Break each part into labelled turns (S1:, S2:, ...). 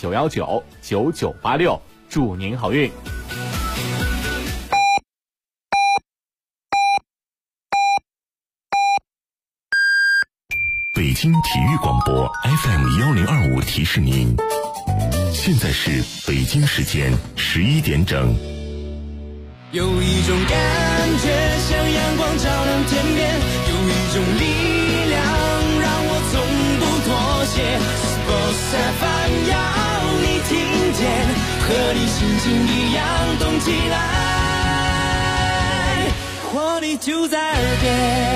S1: 9199986，祝您好运。
S2: 北京体育广播 FM1025提示您，现在是北京时间11点整。
S3: 有一种感觉像阳光照亮天边，有一种力量让我从不妥协。Sports FM 要你听见，和你心情一样动起来，活力就在耳边。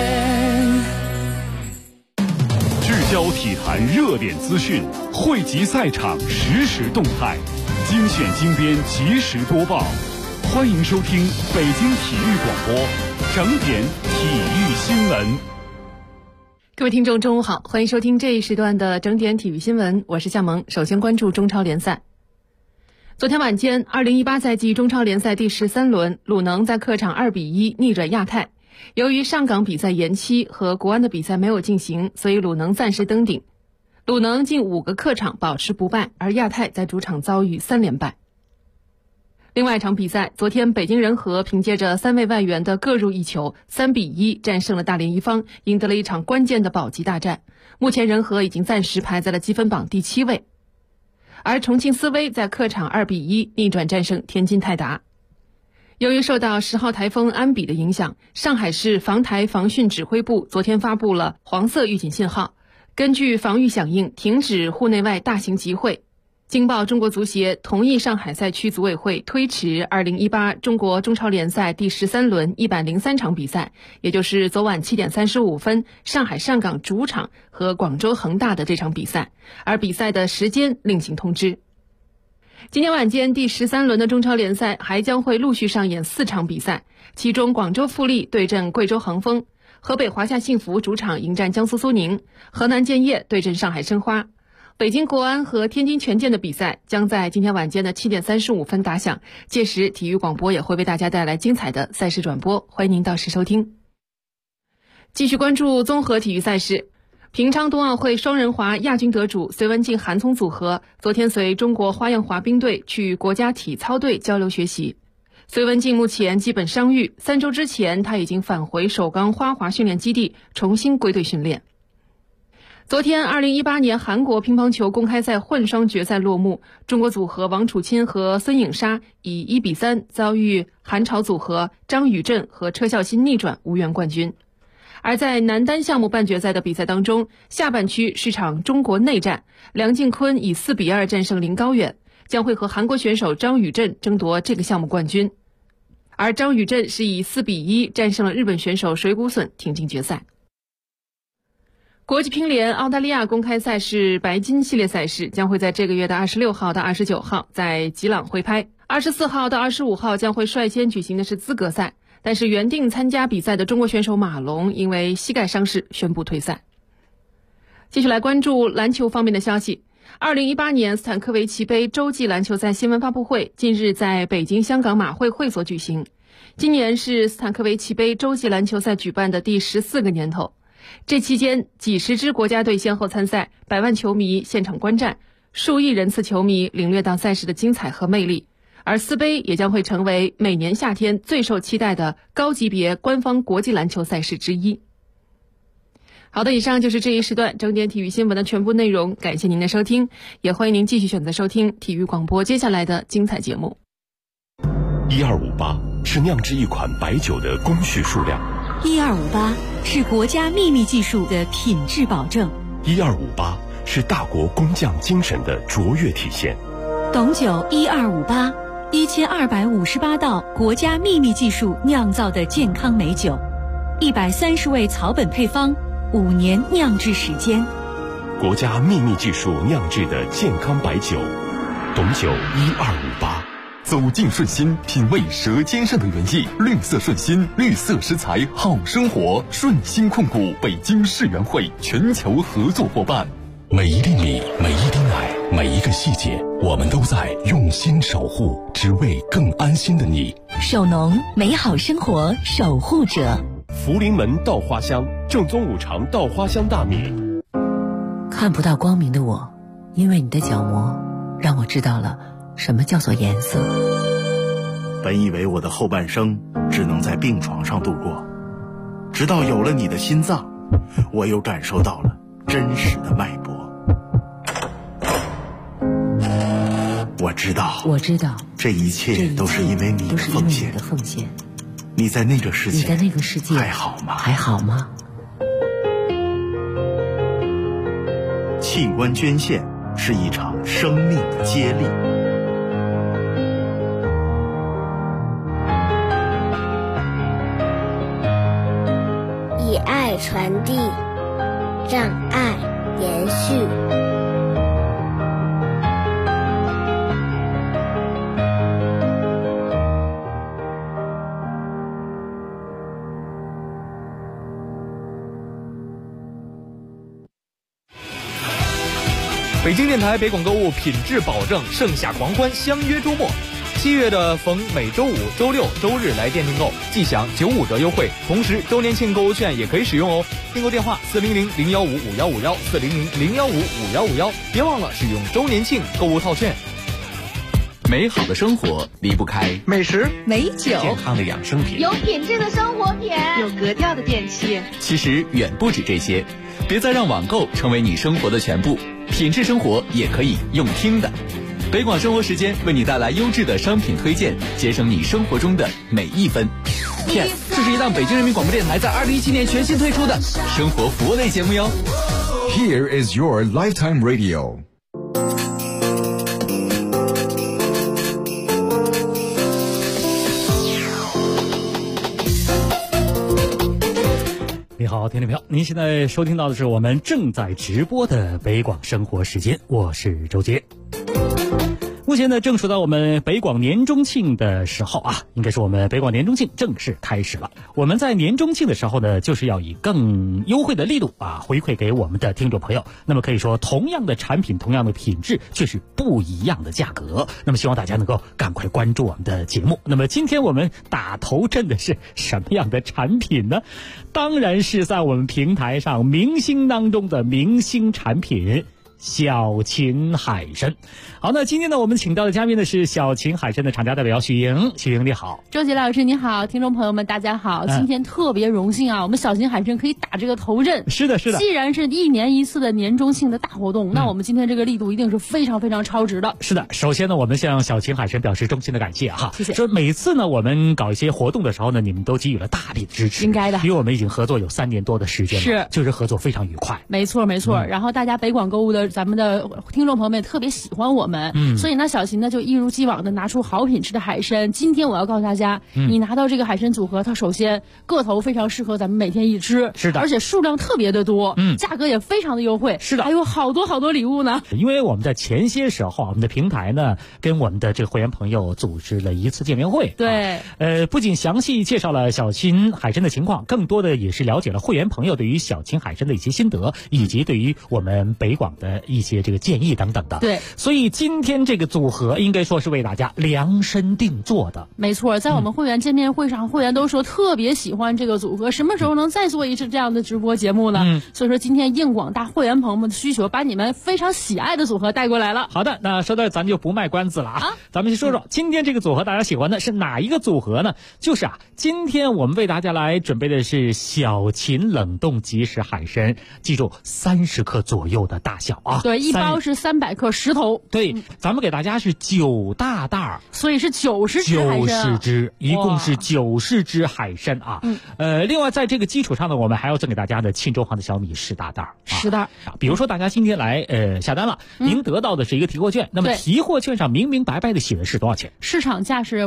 S4: 聚焦体坛热点资讯，汇集赛场实时动态，精选精编及时播报。欢迎收听北京体育广播整点体育新闻。
S5: 各位听众中午好，欢迎收听这一时段的整点体育新闻，我是夏萌。首先关注中超联赛。昨天晚间2018赛季中超联赛第13轮，鲁能在客场2-1逆转亚泰。由于上港比赛延期和国安的比赛没有进行，所以鲁能暂时登顶。鲁能近5个客场保持不败，而亚泰在主场遭遇3连败。另外一场比赛，昨天北京人和凭借着3位外援的各入1球，3-1战胜了大连一方，赢得了一场关键的保级大战。目前人和已经暂时排在了积分榜第7位。而重庆斯威在客场2-1逆转战胜天津泰达。由于受到10号台风安比的影响，上海市防台防汛指挥部昨天发布了黄色预警信号，根据防御响应，停止户内外大型集会。经报中国足协同意上海赛区组委会推迟2018中国中超联赛第13轮103场比赛，也就是昨晚7点35分上海上港主场和广州恒大的这场比赛，而比赛的时间另行通知。今天晚间第13轮的中超联赛还将会陆续上演4场比赛，其中广州富力对阵贵州恒丰，河北华夏幸福主场迎战江苏苏宁，河南建业对阵上海申花。北京国安和天津权健的比赛将在今天晚间的7点35分打响，届时体育广播也会为大家带来精彩的赛事转播，欢迎您到时收听。继续关注综合体育赛事，平昌冬奥会双人滑亚军得主隋文静韩聪组合昨天随中国花样滑冰队去国家体操队交流学习。隋文静目前基本伤愈，3周之前他已经返回首钢花滑训练基地重新归队训练。昨天2018年韩国乒乓球公开赛混双决赛落幕，中国组合王楚钦和孙颖莎以1-3遭遇韩朝组合张宇镇和车孝欣逆转，无缘冠军。而在男单项目半决赛的比赛当中，下半区是场中国内战，梁靖昆以4-2战胜林高远，将会和韩国选手张宇镇争夺这个项目冠军。而张宇镇是以4-1战胜了日本选手水谷隼，挺进决赛。国际乒联澳大利亚公开赛事白金系列赛事将会在这个月的26号到29号在吉朗挥拍，24号到25号将会率先举行的是资格赛，但是原定参加比赛的中国选手马龙因为膝盖伤势宣布退赛。继续来关注篮球方面的消息。2018年斯坦科维奇杯洲际篮球赛新闻发布会近日在北京香港马会会所举行。今年是斯坦科维奇杯洲际篮球赛举办的第14个年头，这期间几十支国家队先后参赛，百万球迷现场观战，数亿人次球迷领略到赛事的精彩和魅力。而斯杯也将会成为每年夏天最受期待的高级别官方国际篮球赛事之一。好的，以上就是这一时段整点体育新闻的全部内容，感谢您的收听，也欢迎您继续选择收听体育广播接下来的精彩节目。
S2: 1258是酿制一款白酒的工序数量
S6: ，1258是国家秘密技术的品质保证
S2: ，1258是大国工匠精神的卓越体现。
S6: 董酒1258，1258道国家秘密技术酿造的健康美酒，130味草本配方，5年酿制时间，
S2: 国家秘密技术酿制的健康白酒，董酒1258。
S7: 走进顺心，品味舌尖上的原意。绿色顺心，绿色食材好生活。顺心控股北京世园会全球合作伙伴。
S2: 每一粒米，每一滴奶，每一个细节，我们都在用心守护，只为更安心的你。
S6: 首农，美好生活守护者。
S2: 福临门稻花香，正宗五常稻花香大米。
S8: 看不到光明的我，因为你的角膜让我知道了什么叫做颜色。
S9: 本以为我的后半生只能在病床上度过，直到有了你的心脏，我又感受到了真实的脉搏。我知道，这一切都是因为你的奉献。你在那个世界还好吗？器官捐献是一场生命的接力。
S10: 以爱传递，让爱延续。
S11: 北京电台北广购物品质保证，盛夏狂欢，相约周末。7月的逢每周五、周六、周日来电订购，即享95折优惠，同时周年庆购物券也可以使用哦。订购电话400-015-5151，400-015-5151，别忘了使用周年庆购物套券。
S2: 美好的生活离不开
S11: 美食、
S6: 美酒、
S2: 健康的养生品，
S10: 有品质的生活品，
S6: 有格调的电器。
S2: 其实远不止这些，别再让网购成为你生活的全部，品质生活也可以用听的。北广生活时间为你带来优质的商品推荐，节省你生活中的每一分。
S11: 这是一档北京人民广播电台在2017年全新推出的
S2: 生活服务类节目哟。
S7: Here is your lifetime radio。
S12: 你好，听众朋友，您现在收听到的是我们正在直播的北广生活时间，我是周杰。目前呢，正处在我们北广年中庆的时候啊，应该说我们北广年中庆正式开始了。我们在年中庆的时候呢，就是要以更优惠的力度啊，回馈给我们的听众朋友。那么可以说，同样的产品，同样的品质，却是不一样的价格。那么希望大家能够赶快关注我们的节目。那么今天我们打头阵的是什么样的产品呢？当然是在我们平台上明星当中的明星产品。小秦海参。好，那今天呢，我们请到的嘉宾呢是小秦海参的厂家代表许莹。许莹你好。
S5: 周杰老师你好，听众朋友们大家好。今天特别荣幸啊，我们小秦海参可以打这个头阵。
S12: 是的，是的。
S5: 既然是1年1次的年中庆的大活动，那我们今天这个力度一定是非常非常超值的。
S12: 是的，首先呢，我们向小秦海参表示衷心的感谢哈。
S5: 谢谢。
S12: 说每次呢，我们搞一些活动的时候呢，你们都给予了大力的支持。
S5: 应该的。
S12: 因为我们已经合作有3年多的时间了，
S5: 是，
S12: 就是合作非常愉快。
S5: 没错，没错。然后大家北广购物的咱们的听众朋友们也特别喜欢我们，所以呢，小秦呢就一如既往的拿出好品质的海参。今天我要告诉大家，你拿到这个海参组合，它首先个头非常适合咱们每天一吃，
S12: 是的，
S5: 而且数量特别的多，价格也非常的优惠，
S12: 是的，
S5: 还有好多好多礼物呢。
S12: 因为我们在前些时候，我们的平台呢跟我们的这个会员朋友组织了一次见面会，
S5: 对，
S12: 不仅详细介绍了小秦海参的情况，更多的也是了解了会员朋友对于小秦海参的一些心得，以及对于我们北广的一些这个建议等等的。
S5: 对，
S12: 所以今天这个组合应该说是为大家量身定做的。
S5: 没错，在我们会员见面会上，会员都说特别喜欢这个组合，什么时候能再做一次这样的直播节目呢？所以说今天应广大会员朋友们的需求，把你们非常喜爱的组合带过来了。
S12: 好的，那说到咱就不卖关子了啊，咱们先说说今天这个组合大家喜欢的是哪一个组合呢？就是今天我们为大家来准备的是小秦冷冻即食海参，记住30克左右的大小啊。
S5: 对，一包是300克10头。
S12: 对，咱们给大家是9大袋，
S5: 所以是90只海参
S12: ，90只，一共是90只海参啊。另外在这个基础上呢，我们还要赠给大家的沁州行的小米10大袋
S5: ，10袋。
S12: 比如说大家今天来下单了，您得到的是一个提货券，那么提货券上明明白白的写的是多少钱？
S5: 市场价是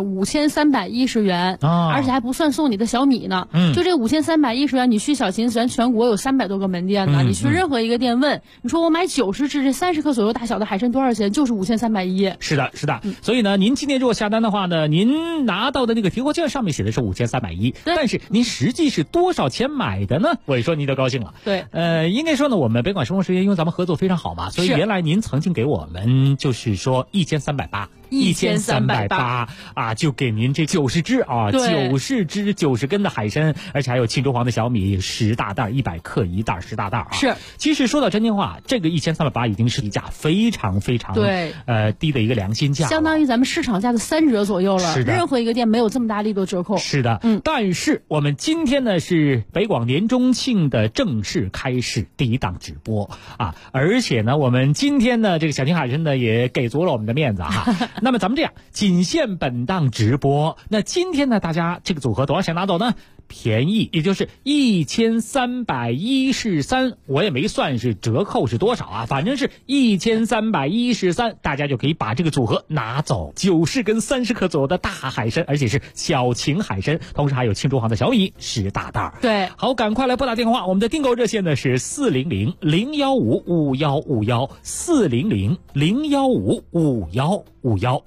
S5: 5310元，而且还不算送你的小米呢。就这5310元，你去小秦全国有300多个门店呢，你去任何一个店问，你说我买90只这30克左右大小的海参多少钱？就是5310。
S12: 是的，是的。所以呢，您今天如果下单的话呢，您拿到的那个提货券上面写的是5310，但是您实际是多少钱买的呢？我一说您就高兴了。
S5: 对，
S12: 应该说呢，我们北广生活时间因为咱们合作非常好嘛，所以原来您曾经给我们就是说1380， 1380啊，就给您这90只啊，90只90根的海参，而且还有庆州黄的小米10大袋，100克一袋10大袋啊。
S5: 是，
S12: 其实说到真心话，这个1380已经是一价非常非常低的一个良心价，
S13: 相当于咱们市场价的3折左右了。
S12: 是的，
S13: 任何一个店没有这么大力度折扣。
S12: 是的，但是我们今天呢是北广年中庆的正式开始第一档直播啊，而且呢我们今天呢这个小青海参呢也给足了我们的面子哈。那么咱们这样，仅限本档直播。那今天呢大家这个组合多少钱拿走呢？便宜，也就是1313，我也没算是折扣是多少啊，反正是1313，大家就可以把这个组合拿走，90根30克左右的大海参，而且是小秦海参，同时还有庆州黄的小米10大袋。
S13: 对，
S12: 好，赶快来拨打电话，我们的订购热线呢是400-015-5151，400-015-5151。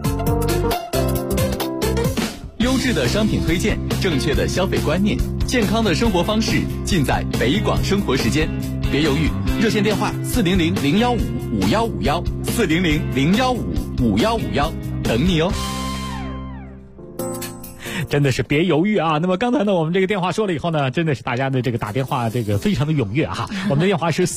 S2: 优质的商品推荐，正确的消费观念，健康的生活方式，尽在北广生活时间。别犹豫，热线电话400-015-5151，400-015-5151，等你哦。
S12: 真的是别犹豫啊！那么刚才呢，我们这个电话说了以后呢，真的是大家的这个打电话这个非常的踊跃哈。我们的电话是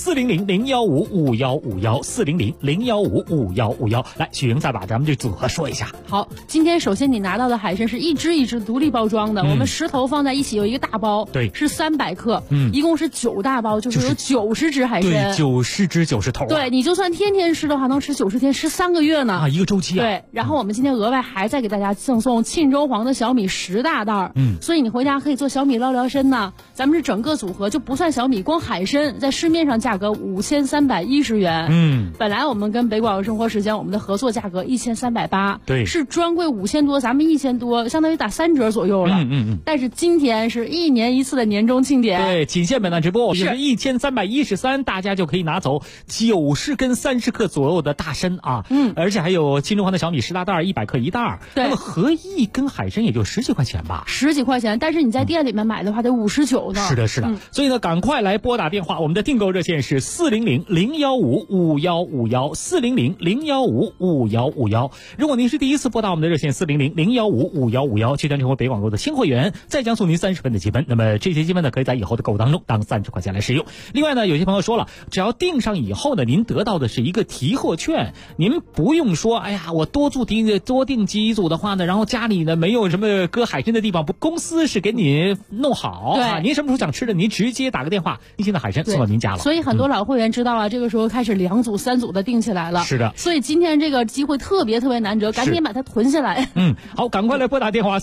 S12: 400-015-5151，400-015-5151。来，许莹再把咱们这组合说一下。
S13: 好，今天首先你拿到的海参是一只一只独立包装的，我们10头放在一起有一个大包，
S12: 对，
S13: 是300克，一共是9大包，就是有90只海参，
S12: 对，90只90头。
S13: 对，你就算天天吃的话，能吃90天，吃3个月呢
S12: 啊，一个周期啊。
S13: 对，然后我们今天额外还再给大家赠送庆州黄的小米10大袋，所以你回家可以做小米捞辽参呢。咱们是整个组合就不算小米，光海参在市面上价格5310元，本来我们跟北广生活时间我们的合作价格1380，
S12: 对，
S13: 是专柜5000多，咱们1000多，相当于打3折左右了。但是今天是1年1次的年终庆典，
S12: 对，仅限本档直播，就是1313，大家就可以拿走90根30克左右的大参啊，而且还有庆州黄的小米10大袋，100克一袋，那么合一根海参也就10几块钱吧
S13: ，10几块钱，但是你在店里面买的话得59呢。
S12: 是的，是的，所以呢，赶快来拨打电话，我们的订购热线是400-015-5151，400-015-5151。如果您是第一次拨打我们的热线400-015-5151，就将成为北广购的新会员，再将送您30分的积分。那么这些积分呢，可以在以后的购物当中当30块钱来使用。另外呢，有些朋友说了，只要订上以后呢，您得到的是一个提货券，您不用说，哎呀，我多订几组的话呢，然后家里呢没有什么搁海参的地方，公司是给你弄好，对啊，您什么时候想吃的，您直接打个电话，新鲜的海参送到您家了。
S13: 所以很多老会员知道了，这个时候开始2组3组的订起来了。
S12: 是的，
S13: 所以今天这个机会特别难得，赶紧把它囤下来。
S12: 好，赶快来拨打电话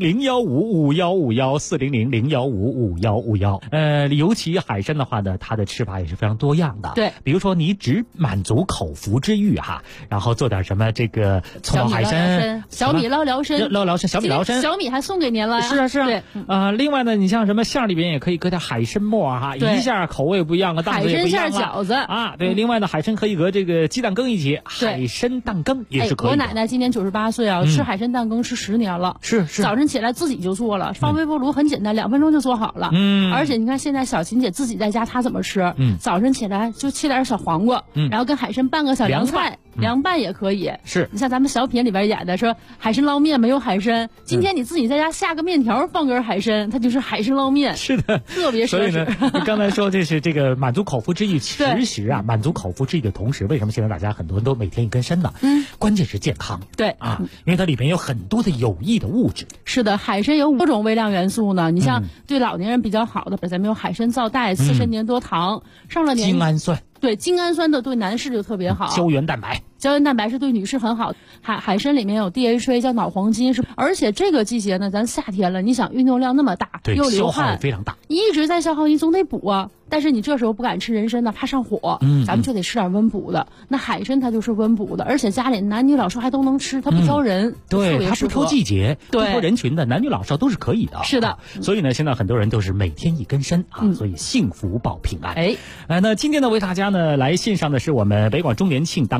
S12: 400-015-5151，400-015-5151。尤其海参的话呢，它的吃法也是非常多样的。
S13: 对，
S12: 比如说你只满足口腹之欲哈，然后做点什么这个葱爆海参、
S13: 小米捞辽参、
S12: 小米辽参，
S13: 小米还送给您了呀。
S12: 是啊。
S13: 对，
S12: 另外呢，你像什么馅里边也可以搁点海参末哈，一下口味不一样啊，档次也不一样
S13: 海参馅饺子
S12: 啊。对，另外呢，海参可以和这个鸡蛋羹一起，海参蛋羹也是可以的。
S13: 我奶奶今年98岁啊，吃海参蛋羹吃10年了，
S12: 是
S13: 早晨起来自己就做了，放微波炉很简单，2分钟就做好了。而且你看现在小琴姐自己在家，她怎么吃？早晨起来就切点小黄瓜，然后跟海参拌个小凉菜。凉拌也可以，
S12: 是
S13: 你像咱们小品里边演的说海参捞面没有海参，今天你自己在家下个面条放根海参，它就是海参捞面。
S12: 是的，
S13: 特别奢侈。
S12: 所以呢，刚才说这是这个满足口腹之欲，其实啊，满足口腹之欲的同时，为什么现在大家很多人都每天一根参呢？关键是健康。
S13: 对
S12: 啊，因为它里面有很多的有益的物质。
S13: 是的，海参有5种微量元素呢。你像对老年人比较好的，咱们有海参皂苷、刺参粘多糖，上了年
S12: 精氨酸。
S13: 对，精氨酸的对男士就特别好。
S12: 胶原蛋白
S13: 是对女士很好。海参里面有 DHA 叫脑黄金，而且这个季节呢，咱夏天了，你想运动量那么大，又流汗，
S12: 消耗非常大，
S13: 一直在消耗，你总得补啊。但是你这时候不敢吃人参呢，怕上火，咱们就得吃点温补的。那海参它就是温补的，而且家里男女老少还都能吃，它不挑人，
S12: 对，它不挑季节，不挑人群的，男女老少都是可以的。
S13: 是的，
S12: 所以呢，现在很多人都是每天一根参啊，所以幸福保平安。那今天呢，为大家呢来献上的是我们北广周年庆当中的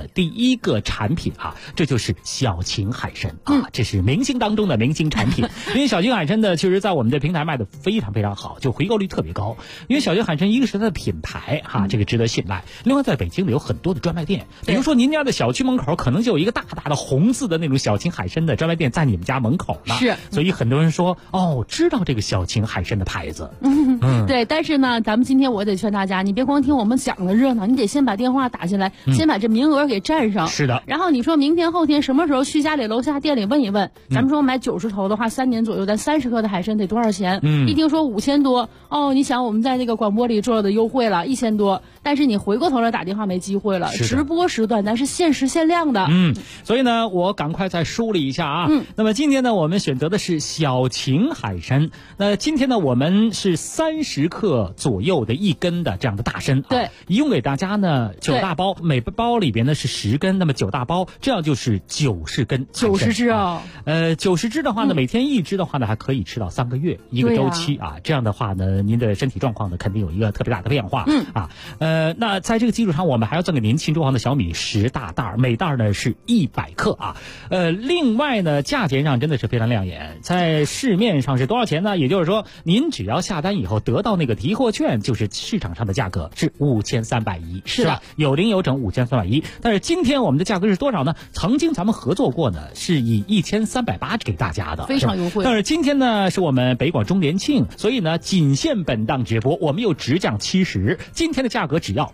S12: 第一个产品啊，这就是小秦海参啊，这是明星当中的明星产品。因为小秦海参呢，其实在我们的平台卖的非常非常好，就回购率特别高。因为小秦海参一个是它的品牌哈，这个值得信赖。另外，在北京呢有很多的专卖店，比如说您家的小区门口可能就有一个大大的红字的那种小秦海参的专卖店在你们家门口呢。
S13: 是，
S12: 所以很多人说哦，知道这个小秦海参的牌子。
S13: 对，但是呢，咱们今天我得劝大家，你别光听我们讲的热闹，你得先把电话打进来，先把这名额给占上。
S12: 是的。
S13: 然后你说明天后天什么时候去家里楼下店里问一问，咱们说买90头的话，3年左右，咱30克的海参得多少钱？一听说5000多，哦，你想我们在那个广播里做的优惠了1000多，但是你回过头来打电话没机会了。直播时段咱是限时限量的。
S12: 所以呢，我赶快再梳理一下啊。那么今天呢，我们选择的是小秦海参。那今天呢，我们是30克左右的1根的这样的大参。
S13: 对，
S12: 一共给大家呢9大包，每包里边呢是10根，那么9大包，这样就是90根。
S13: 90只啊
S12: ，90只的话呢，每天1只的话呢，还可以吃到3个月一个周期啊。这样的话呢，您的身体状况呢，肯定有一个特别大的变化。那在这个基础上，我们还要赠给您庆州行的小米10大袋，每袋呢是100克啊。另外呢，价钱上真的是非常亮眼，在市面上是多少钱呢？也就是说，您只要下单以后得到那个提货券，就是市场上的价格是5310，是吧？有零有整5310。但是今天我们的价格是多少呢？曾经咱们合作过呢，是以1380给大家的，
S13: 非常优惠。
S12: 但是今天呢，是我们北广周年庆，所以呢，仅限本档直播，我们又直降70，今天的价格只要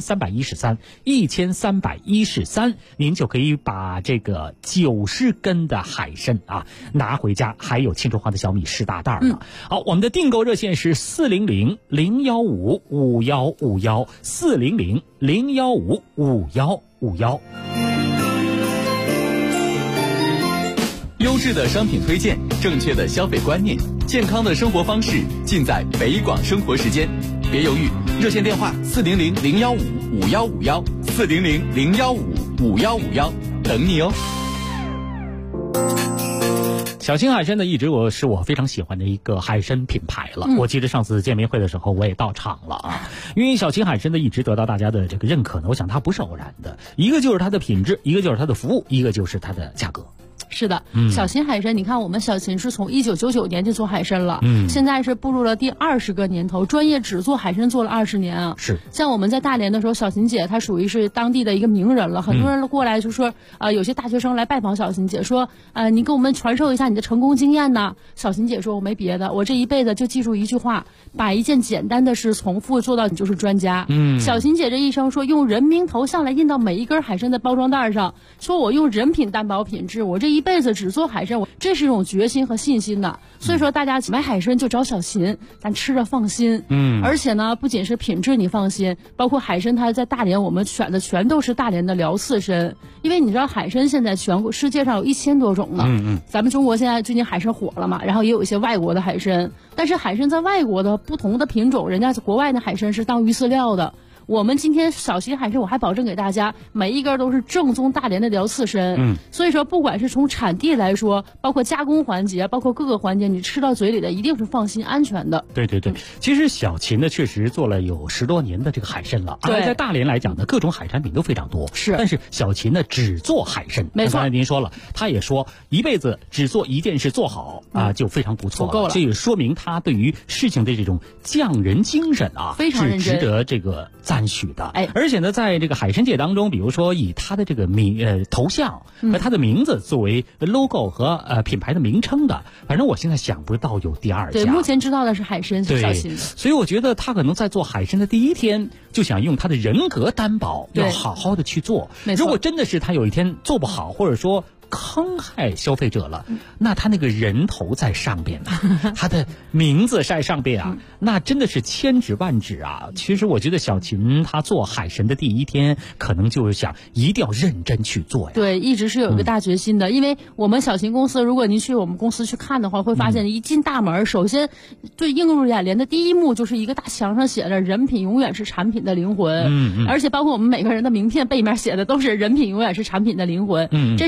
S12: 1313，您就可以把这个90根的海参啊拿回家，还有庆州行的小米10大袋呢。好，我们的订购热线是400-015-5151，400-015-5151。
S2: 优质的商品推荐，正确的消费观念，健康的生活方式，尽在北广生活时间。别犹豫，热线电话400-015-5151，400-015-5151，等你哦。
S12: 小秦海参呢，一直是我非常喜欢的一个海参品牌了。我记得上次见面会的时候，我也到场了啊。因为小秦海参呢，一直得到大家的这个认可呢，我想它不是偶然的，一个就是它的品质，一个就是它的服务，一个就是它的价格。
S13: 是的，小秦海参，你看我们小秦是从1999年就做海参了，现在是步入了第20个年头，专业只做海参做了20年啊。
S12: 是，
S13: 像我们在大连的时候，小秦姐她属于是当地的一个名人了，很多人过来就说，有些大学生来拜访小秦姐，说，你给我们传授一下你的成功经验呢。小秦姐说，我没别的，我这一辈子就记住一句话，把一件简单的事重复做到你就是专家。小秦姐这一生说，用人名头像来印到每一根海参的包装袋上，说我用人品担保品质，我这一辈子只做海参，这是一种决心和信心的。所以说大家买海参就找小秦，咱吃着放心。而且呢，不仅是品质你放心，包括海参它在大连我们选的全都是大连的辽刺参，因为你知道海参现在全国世界上有1000多种呢。咱们中国现在最近海参火了嘛，然后也有一些外国的海参，但是海参在外国的不同的品种，人家国外的海参是当鱼饲料的。我们今天小秦海参，我还保证给大家每一根都是正宗大连的辽刺参。所以说不管是从产地来说，包括加工环节，包括各个环节，你吃到嘴里的一定是放心安全的。
S12: 对，其实小秦呢确实做了有10多年的这个海参了，而在大连来讲呢，各种海产品都非常多。
S13: 是，
S12: 但是小秦呢只做海参。
S13: 没错，
S12: 刚才您说了，他也说一辈子只做一件事做好啊，就非常不错了，够了。这也说明他对于事情的这种匠人精神啊，
S13: 非常认真，
S12: 是值得这个赞许的。而且呢，在这个海参界当中，比如说以他的这个头像和他的名字作为 logo 和品牌的名称的，反正我现在想不到有第2家。
S13: 对，目前知道的是海参是小秦。
S12: 所以我觉得他可能在做海参的第一天就想用他的人格担保，要好好的去做。如果真的是他有一天做不好，或者说坑害消费者了，那他那个人头在上边啊，他的名字在上边啊，那真的是千指万指啊。其实我觉得小秦他做海参的第一天，可能就是想一定要认真去做呀。
S13: 对，一直是有一个大决心的。因为我们小秦公司，如果您去我们公司去看的话，会发现一进大门，首先最映入眼帘的第一幕就是一个大墙上写着"人品永远是产品的灵魂"。而且包括我们每个人的名片背面写的都是"人品永远是产品的灵魂"。这是我们公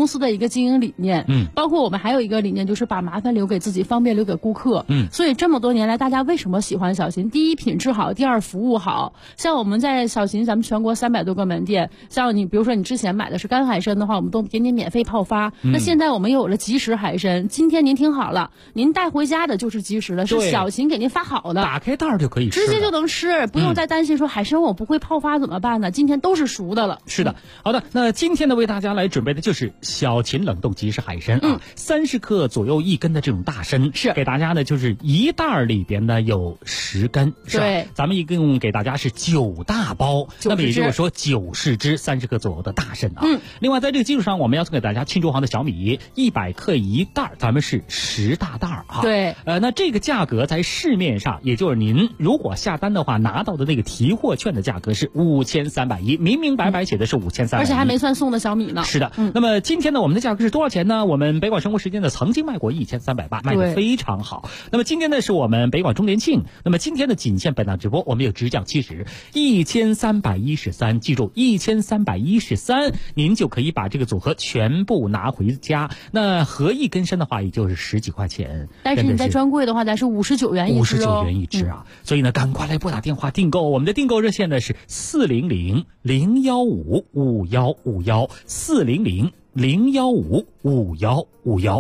S13: 公司的一个经营理念。包括我们还有一个理念，就是把麻烦留给自己，方便留给顾客。所以这么多年来，大家为什么喜欢小秦？第一，品质好；第二，服务好。像我们在小秦，咱们全国300多个门店，像你比如说你之前买的是干海参的话，我们都给你免费泡发。那现在我们又有了即食海参，今天您听好了，您带回家的就是即食的，是小秦给您发好的，
S12: 打开袋儿就可以吃，
S13: 直接就能吃，不用再担心说海参我不会泡发怎么办呢？今天都是熟的了。
S12: 是的，好的，那今天呢为大家来准备的就是小秦冷冻即食海参啊，30克左右1根的这种大参，是给大家呢就是一袋里边呢有10根，是吧？
S13: 对，
S12: 咱们一共给大家是9大包，那么也就是说90只30克左右的大参啊。另外在这个基础上，我们要送给大家庆州行的小米100克一袋，咱们是10大袋啊。
S13: 对，
S12: 那这个价格在市面上，也就是您如果下单的话拿到的那个提货券的价格是5310，明明白白写的是5310，
S13: 而且还没算送的小米呢。
S12: 是的，那么今天呢，我们的价格是多少钱呢？我们北广生活时间呢曾经卖过1380，卖得非常好。那么今天呢是我们北广周年庆，那么今天的仅限本档直播，我们有直降70 1313，记住1313，您就可以把这个组合全部拿回家。那合一根参的话，也就是10几块钱。
S13: 但是你在专柜的话，咱是59元一只
S12: 59元一只啊！所以呢，赶快来拨打电话订购，我们的订购热线呢是400-015-5151，400-015-5151。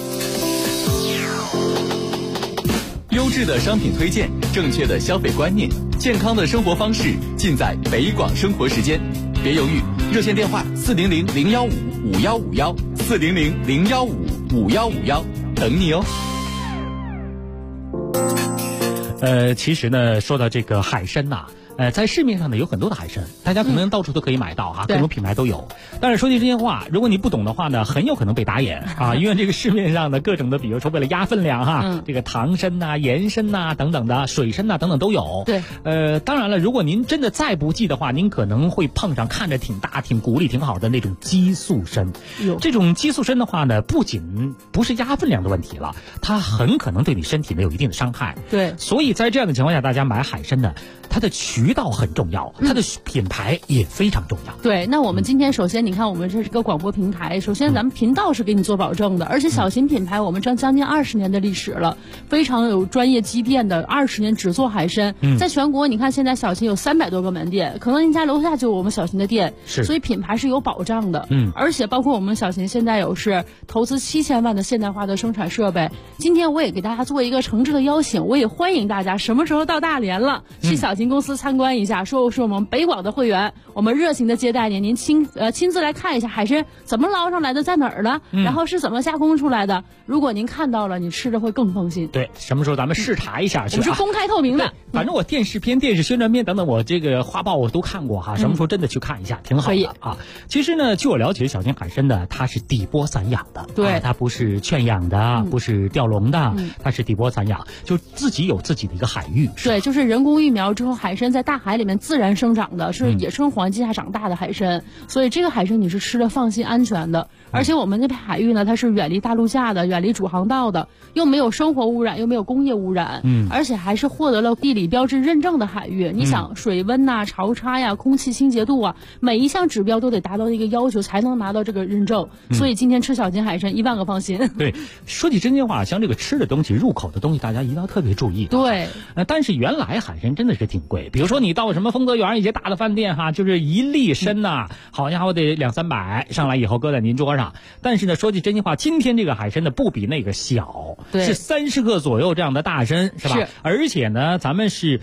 S2: 优质的商品推荐，正确的消费观念，健康的生活方式，尽在北广生活时间。别犹豫，热线电话400-015-5151，400-015-5151，等你哦。
S12: 其实呢，说到这个海参呐，在市面上呢有很多的海参，大家可能到处都可以买到哈，各种品牌都有。但是说句真心话，如果你不懂的话呢，很有可能被打眼啊，因为这个市面上的各种的，比如说为了压分量哈，这个糖参呐、盐参呐等等的，水参呐等等都有。
S13: 对，
S12: 当然了，如果您真的再不济的话，您可能会碰上看着挺大、挺骨力挺好的那种激素参。这种激素参的话呢，不仅不是压分量的问题了，它很可能对你身体呢有一定的伤害。
S13: 对，
S12: 所以在这样的情况下，大家买海参呢，它的渠道很重要，它的品牌也非常重要。
S13: 对，那我们今天首先你看，我们这是个广播平台，首先咱们频道是给你做保证的，而且小秦品牌我们将近20年的历史了，非常有专业积淀的，20年只做海参。在全国你看现在小秦有300多个门店，可能您家楼下就有我们小秦的店，所以品牌是有保障的。而且包括我们小秦现在有是投资7000万的现代化的生产设备。今天我也给大家做一个诚挚的邀请，我也欢迎大家什么时候到大连了，去小秦公司参观一下，说是我们北广的会员，我们热情的接待您，您亲自来看一下海参怎么捞上来的，在哪儿了，然后是怎么加工出来的。如果您看到了，你吃着会更放心。
S12: 对，什么时候咱们视察一下去？
S13: 我们是公开透明的。
S12: 反正我电视片、电视宣传片等等，我这个画报我都看过哈。什么时候真的去看一下，挺好的啊。其实呢，据我了解，小秦海参呢，它是底波散养的，
S13: 对，
S12: 它不是圈养的，不是钓笼的，它是底波散养，就自己有自己的一个海域。
S13: 对，就是人工育苗之后，海参在大海里面自然生长的，是野生环境下长大的海参，所以这个海参你是吃的放心安全的。而且我们这片海域呢，它是远离大陆架的，远离主航道的，又没有生活污染，又没有工业污染，而且还是获得了地理标志认证的海域。你想水温呐、潮差呀、空气清洁度啊，每一项指标都得达到一个要求才能拿到这个认证。所以今天吃小秦海参1万个放心。
S12: 对，说起真心话，像这个吃的东西、入口的东西，大家一定要特别注意。
S13: 对，
S12: 但是原来海参真的是挺贵，比如说你到什么丰泽园一些大的饭店哈，就是一粒参呐，好家伙得200-300，上来以后搁在您桌上。但是呢，说句真心话，今天这个海参呢不比那个小，是30克左右这样的大参，是吧？而且呢，咱们是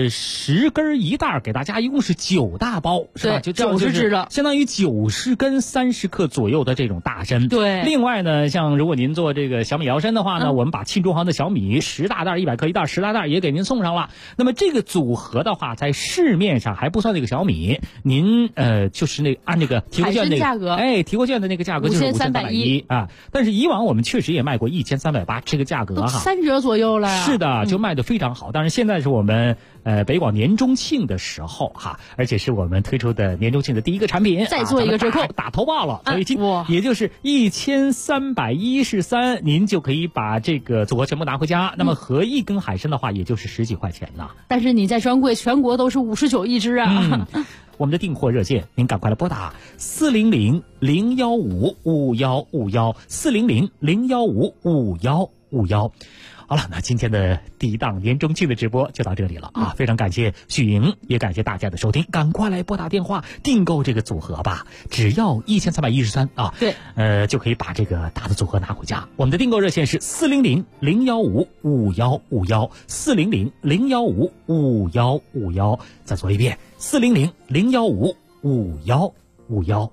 S12: 10根一袋，给大家一共是9大包，是吧？就
S13: 90只了，
S12: 相当于90根30克左右的这种大参。
S13: 对。
S12: 另外呢，像如果您做这个小米摇参的话呢，我们把庆州行的小米10大袋100克一袋10大袋也给您送上了。那么这个组合的话，在市面上还不算那个小米，您就是按那个提货券那个
S13: 价格，
S12: 提货券的那个价格就是5310啊。但是以往我们确实也卖过1380，这个价格哈
S13: 3折左右了呀。
S12: 是的，就卖得非常好。但是现在是我们北广年中庆的时候哈，而且是我们推出的年中庆的第一个产品，
S13: 再做一个折扣，
S12: 打头报了，所以也就是1313，您就可以把这个组合全部拿回家。那么合一根海参的话，也就是10几块钱了。
S13: 但是你在专柜全国都是59一只啊。
S12: 我们的订货热线，您赶快来拨打400-015-5151，400-015-5151。好了，那今天的第一档年中庆的直播就到这里了啊！非常感谢许莹，也感谢大家的收听，赶快来拨打电话订购这个组合吧，只要1313啊！
S5: 对，
S12: 就可以把这个大的组合拿回家。我们的订购热线是400-015-5151，400-015-5151。再说一遍，400-015-5151。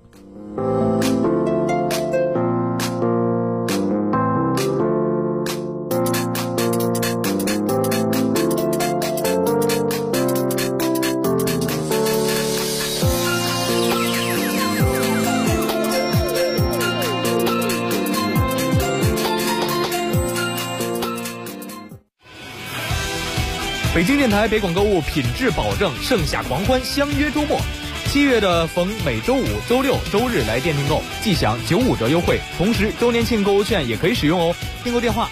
S11: 北京电台北广购物品质保证，盛夏狂欢，相约周末。7月的逢每周五、周六、周日来店订购，即享95折优惠，同时周年庆购物券也可以使用哦。订购电话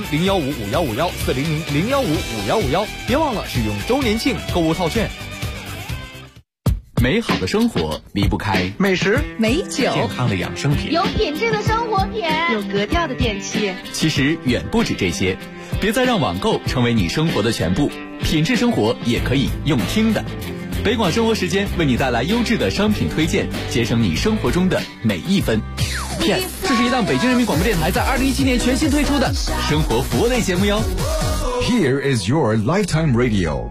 S11: 400-015-5151，400-015-5151，别忘了使用周年庆购物套券。
S2: 美好的生活离不开
S11: 美食、
S6: 美酒、
S2: 健康的养生品，
S10: 有品质的生活品，
S6: 有格调的电器。
S2: 其实远不止这些，别再让网购成为你生活的全部，品质生活也可以用听的。北广生活时间为你带来优质的商品推荐，节省你生活中的每一分。这是一档北京人民广播电台在2017年全新推出的生活服务类节目哟。
S7: Here is your lifetime radio。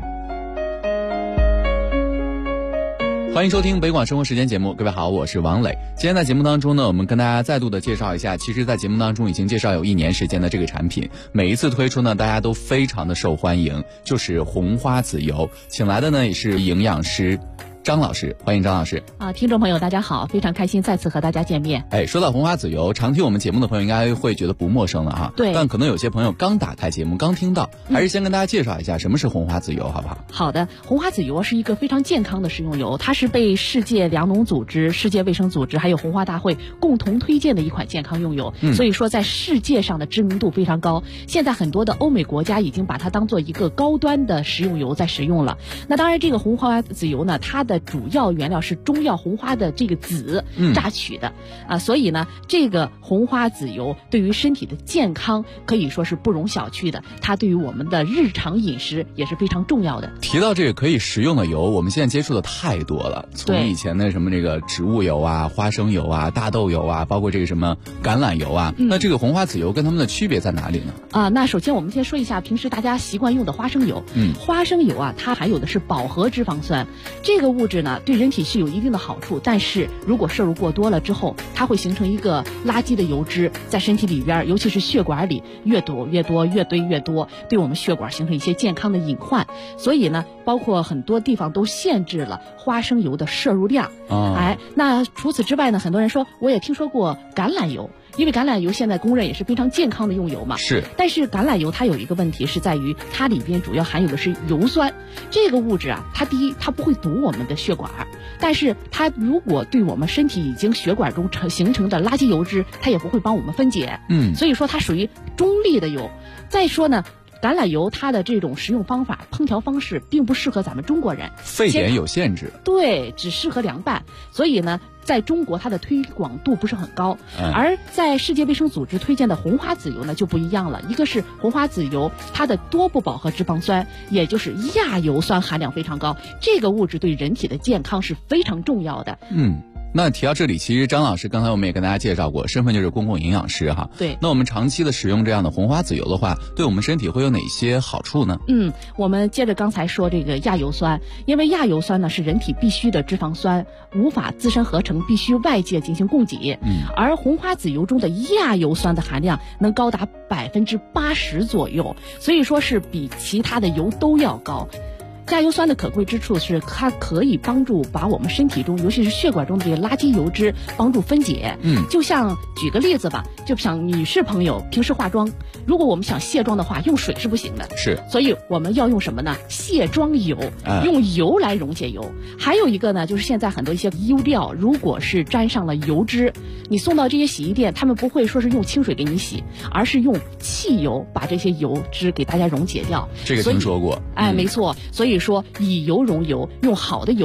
S2: 欢迎收听北广生活时间节目，各位好，我是王磊。今天在节目当中呢，我们跟大家再度的介绍一下，其实在节目当中已经介绍有1年时间的这个产品，每一次推出呢，大家都非常的受欢迎，就是红花籽油。请来的呢也是营养师张老师，欢迎张老师。
S13: 听众朋友大家好，非常开心再次和大家见面。
S2: 说到红花籽油，常听我们节目的朋友应该会觉得不陌生了哈。
S13: 对。
S2: 但可能有些朋友刚打开节目，刚听到，还是先跟大家介绍一下什么是红花籽油，好不好？
S13: 好的，红花籽油是一个非常健康的食用油，它是被世界粮农组织、世界卫生组织还有红花大会共同推荐的一款健康用油，所以说在世界上的知名度非常高。现在很多的欧美国家已经把它当做一个高端的食用油在使用了。那当然，这个红花籽油呢，它的主要原料是中药红花的这个籽榨取的所以呢，这个红花籽油对于身体的健康可以说是不容小觑的，它对于我们的日常饮食也是非常重要的。
S2: 提到这个可以食用的油，我们现在接触的太多了，从以前的什么这个植物油啊、花生油啊、大豆油啊，包括这个什么橄榄油啊，那这个红花籽油跟它们的区别在哪里呢？
S13: 那首先我们先说一下平时大家习惯用的花生油。花生油它含有的是饱和脂肪酸，这个物质呢对人体是有一定的好处，但是如果摄入过多了之后，它会形成一个垃圾的油脂在身体里边，尤其是血管里越堆越多，对我们血管形成一些健康的隐患。所以呢，包括很多地方都限制了花生油的摄入量。那除此之外呢，很多人说我也听说过橄榄油，因为橄榄油现在公认也是非常健康的用油嘛。
S2: 是。
S13: 但是橄榄油它有一个问题是在于它里边主要含有的是油酸，这个物质它第一它不会堵我们的血管，但是它如果对我们身体已经血管中形成的垃圾油脂，它也不会帮我们分解。所以说它属于中立的油。再说呢，橄榄油它的这种食用方法、烹调方式并不适合咱们中国人，
S2: 沸点有限制。
S13: 对，只适合凉拌。所以呢，在中国它的推广度不是很高。而在世界卫生组织推荐的红花籽油呢就不一样了，一个是红花籽油它的多不饱和脂肪酸，也就是亚油酸含量非常高，这个物质对人体的健康是非常重要的。
S2: 那提到这里，其实张老师刚才我们也跟大家介绍过，身份就是公共营养师哈。
S13: 对。
S2: 那我们长期的使用这样的红花籽油的话，对我们身体会有哪些好处呢？
S13: 我们接着刚才说这个亚油酸，因为亚油酸呢是人体必需的脂肪酸，无法自身合成，必须外界进行供给。而红花籽油中的亚油酸的含量能高达80%左右，所以说是比其他的油都要高。亚油酸的可贵之处是它可以帮助把我们身体中尤其是血管中的这个垃圾油脂帮助分解。就像举个例子吧，就像女士朋友平时化妆，如果我们想卸妆的话，用水是不行的，
S2: 是，
S13: 所以我们要用什么呢？卸妆油，用油来溶解油。还有一个呢，就是现在很多一些衣料如果是沾上了油脂，你送到这些洗衣店，他们不会说是用清水给你洗，而是用汽油把这些油脂给大家溶解掉。
S2: 这个听说过。
S13: 没错，所以说以油溶油，用好的油来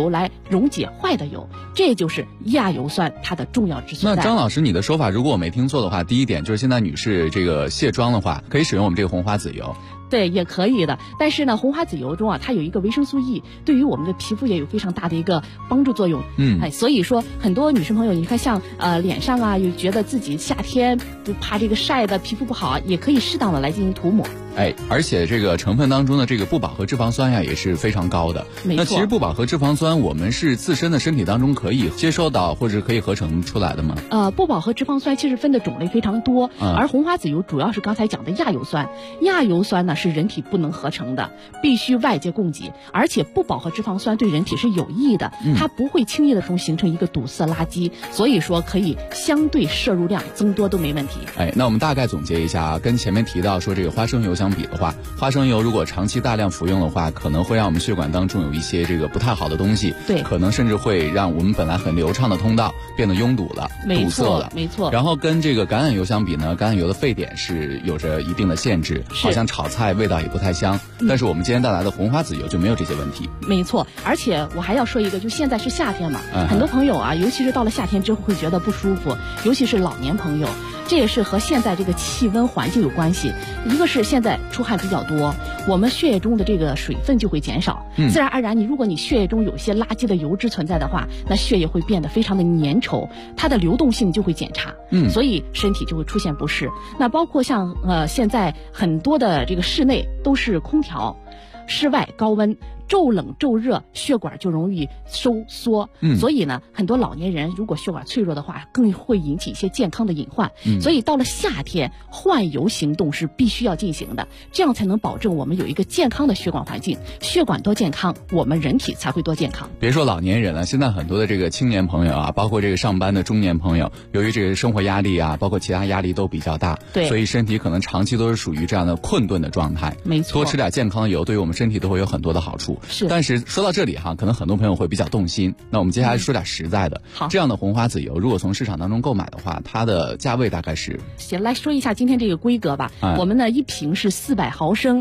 S13: 溶解坏的油，这就是亚油酸它的重要之所在。
S2: 那张老师，你的说法如果我没听错的话，第一点就是现在女士这个卸妆的话，可以使用我们这个红花籽油。
S13: 对，也可以的。但是呢，红花籽油中啊，它有一个维生素 E， 对于我们的皮肤也有非常大的一个帮助作用。所以说很多女生朋友，你看像脸上啊，又觉得自己夏天就怕这个晒的皮肤不好啊，也可以适当的来进行涂抹。
S2: 而且这个成分当中的这个不饱和脂肪酸呀也是非常高的。那其实不饱和脂肪酸我们是自身的身体当中可以接收到或者可以合成出来的吗？
S13: 不饱和脂肪酸其实分的种类非常多，而红花籽油主要是刚才讲的亚油酸。亚油酸呢是人体不能合成的，必须外界供给，而且不饱和脂肪酸对人体是有益的，它不会轻易的形成一个堵塞垃圾，所以说可以相对摄入量增多都没问题。
S2: 那我们大概总结一下啊，跟前面提到说这个花生油相比的话，花生油如果长期大量服用的话，可能会让我们血管当中有一些这个不太好的东西，
S13: 对，
S2: 可能甚至会让我们本来很流畅的通道变得拥堵了，堵塞了，
S13: 没错。
S2: 然后跟这个橄榄油相比呢，橄榄油的沸点是有着一定的限制，好像炒菜味道也不太香。但是我们今天带来的红花籽油就没有这些问题。
S13: 没错，而且我还要说一个，就现在是夏天嘛，很多朋友啊，尤其是到了夏天之后会觉得不舒服，尤其是老年朋友。这也是和现在这个气温环境有关系。一个是现在出汗比较多，我们血液中的这个水分就会减少，自然而然如果你血液中有一些垃圾的油脂存在的话，那血液会变得非常的粘稠，它的流动性就会减差，所以身体就会出现不适。那包括像现在很多的这个室内都是空调，室外高温，骤冷骤热，血管就容易收缩，所以呢，很多老年人如果血管脆弱的话，更会引起一些健康的隐患。所以到了夏天，换油行动是必须要进行的，这样才能保证我们有一个健康的血管环境。血管多健康，我们人体才会多健康。
S2: 别说老年人了，现在很多的这个青年朋友啊，包括这个上班的中年朋友，由于这个生活压力啊，包括其他压力都比较大，
S13: 对，
S2: 所以身体可能长期都是属于这样的困顿的状态。
S13: 没错，
S2: 多吃点健康的油，对于我们身体都会有很多的好处。
S13: 是，
S2: 但是说到这里哈，可能很多朋友会比较动心。那我们接下来说点实在的。
S13: 好，
S2: 这样的红花籽油，如果从市场当中购买的话，它的价位大概是？
S13: 行，来说一下今天这个规格吧。我们呢，一瓶是400毫升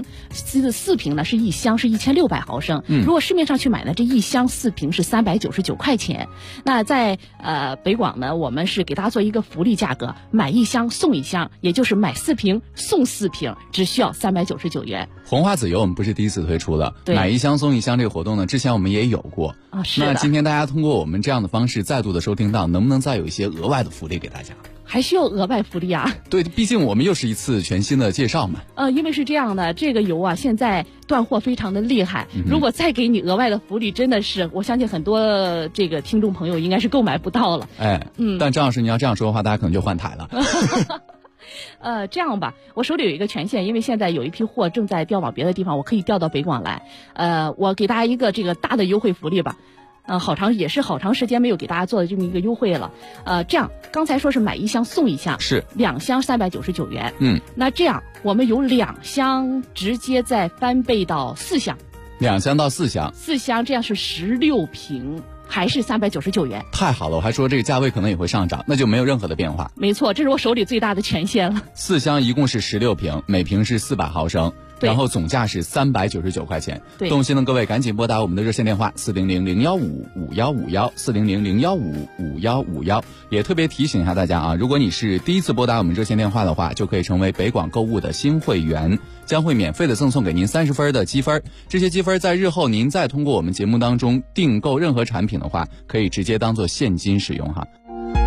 S13: ，4瓶呢是一箱是1600毫升。如果市面上去买呢，这一箱4瓶是399块钱。那在北广呢，我们是给大家做一个福利价格，买一箱送一箱，也就是买4瓶送4瓶，只需要399元。
S2: 红花籽油我们不是第一次推出的，买一箱送一箱这个活动呢，之前我们也有过
S13: 啊。是的。
S2: 那今天大家通过我们这样的方式再度的收听到，能不能再有一些额外的福利给大家？
S13: 还需要额外福利啊？
S2: 对，毕竟我们又是一次全新的介绍嘛。
S13: 因为是这样的，这个油啊现在断货非常的厉害，如果再给你额外的福利，真的是我相信很多这个听众朋友应该是购买不到了。
S2: 但张老师你要这样说的话，大家可能就换台了。
S13: 这样吧，我手里有一个权限，因为现在有一批货正在调往别的地方，我可以调到北广来。我给大家一个这个大的优惠福利吧。好长时间没有给大家做的这么一个优惠了。这样刚才说是买一箱送一箱，
S2: 是
S13: 2箱399元。那这样我们有2箱直接再翻倍到4箱
S2: ，2箱到4箱
S13: ，4箱这样是16瓶。还是399元，
S2: 太好了！我还说这个价位可能也会上涨，那就没有任何的变化。
S13: 没错，这是我手里最大的权限了。
S2: 4箱一共是16瓶，每瓶是400毫升，然后总价是399块钱。动心的各位赶紧拨打我们的热线电话400-015-5151，400-015-5151。也特别提醒一下大家啊，如果你是第一次拨打我们热线电话的话，就可以成为北广购物的新会员，将会免费的赠送给您30分的积分。这些积分在日后您再通过我们节目当中订购任何产品的话，可以直接当做现金使用哈。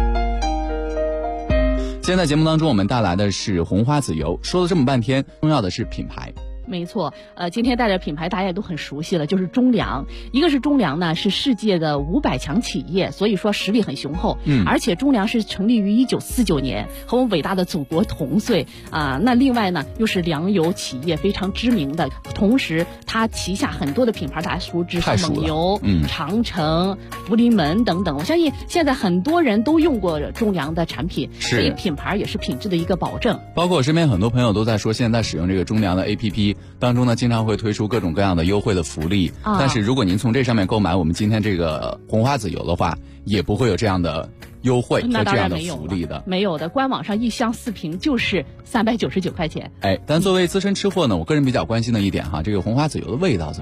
S2: 今天在节目当中我们带来的是红花籽油，说了这么半天，重要的是品牌。
S13: 没错，今天带的品牌大家也都很熟悉了，就是中粮。一个是中粮呢，是世界的500强企业，所以说实力很雄厚。而且中粮是成立于1949年，和我们伟大的祖国同岁啊。那另外呢，又是粮油企业非常知名的，同时它旗下很多的品牌大家熟知，像蒙牛、长城、福临门等等。我相信现在很多人都用过中粮的产品，所以品牌也是品质的一个保证。
S2: 包括我身边很多朋友都在说，现在使用这个中粮的 APP。当中呢，经常会推出各种各样的优惠的福利，但是如果您从这上面购买我们今天这个红花籽油的话，也不会有这样的优惠和这样的福利的。
S13: 没有的，官网上一箱4瓶就是399块钱。
S2: 但作为资深吃货呢，我个人比较关心的一点哈，这个红花籽油的味道怎么样？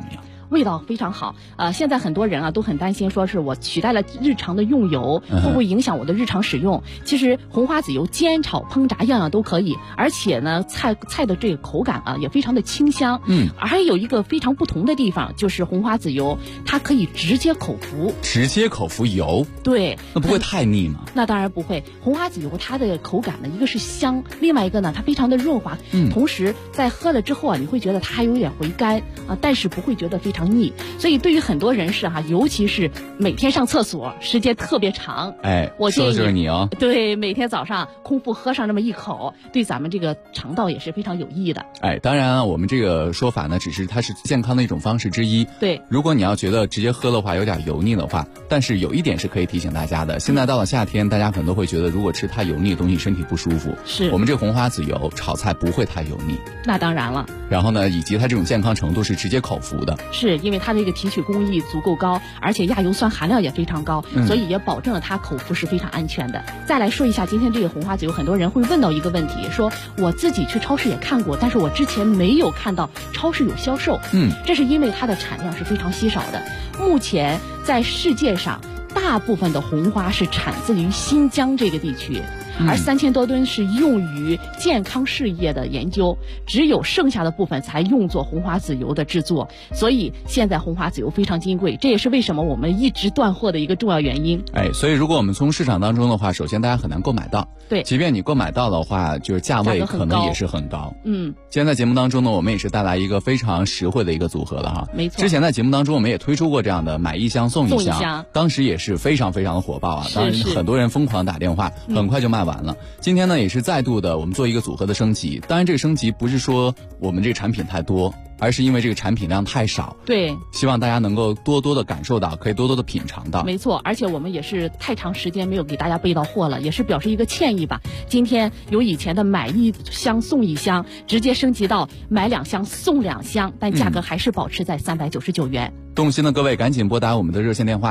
S13: 味道非常好。现在很多人啊都很担心，说是我取代了日常的用油，会不会影响我的日常使用？其实红花籽油煎炒烹炸样样都可以，而且呢菜的这个口感啊也非常的清香。还有一个非常不同的地方，就是红花籽油它可以直接口服。
S2: 直接口服油？对，那不会太腻吗？
S13: 那当然不会。红花籽油它的口感呢，一个是香，另外一个呢它非常的润滑，同时在喝了之后啊，你会觉得它还有点回甘啊，但是不会觉得非常腻。所以对于很多人士哈，尤其是每天上厕所时间特别长，我建议
S2: 说的就是你哦。
S13: 对，每天早上空腹喝上那么一口，对咱们这个肠道也是非常有益的。
S2: 当然我们这个说法呢，只是它是健康的一种方式之一。
S13: 对，
S2: 如果你要觉得直接喝的话有点油腻的话，但是有一点是可以提醒大家的，现在到了夏天，大家可能都会觉得如果吃太油腻的东西身体不舒服。
S13: 是，
S2: 我们这个红花籽油炒菜不会太油腻。
S13: 那当然了。
S2: 然后呢，以及它这种健康程度是直接口服的。
S13: 是因为它这个提取工艺足够高，而且亚油酸含量也非常高，所以也保证了它口服是非常安全的。再来说一下今天这个红花籽油，很多人会问到一个问题，说我自己去超市也看过，但是我之前没有看到超市有销售。这是因为它的产量是非常稀少的。目前在世界上大部分的红花是产自于新疆这个地区，而3000多吨是用于健康事业的研究，只有剩下的部分才用作红花籽油的制作。所以现在红花籽油非常金贵，这也是为什么我们一直断货的一个重要原因。
S2: 所以如果我们从市场当中的话，首先大家很难购买到。
S13: 对，
S2: 即便你购买到的话，就是价位可能也是很高。今天在节目当中呢，我们也是带来一个非常实惠的一个组合了哈。
S13: 没错。
S2: 之前在节目当中我们也推出过这样的买一箱送一箱，当时也是非常非常的火爆啊，当然很多人疯狂打电话，很快就卖完了。今天呢也是再度的我们做一个组合的升级，当然这个升级不是说我们这个产品太多，而是因为这个产品量太少。
S13: 对，
S2: 希望大家能够多多的感受到，可以多多的品尝到。
S13: 没错，而且我们也是太长时间没有给大家备到货了，也是表示一个歉意吧。今天由以前的买1箱送1箱，直接升级到买2箱送2箱，但价格还是保持在399元。
S2: 动心的各位赶紧拨打我们的热线电话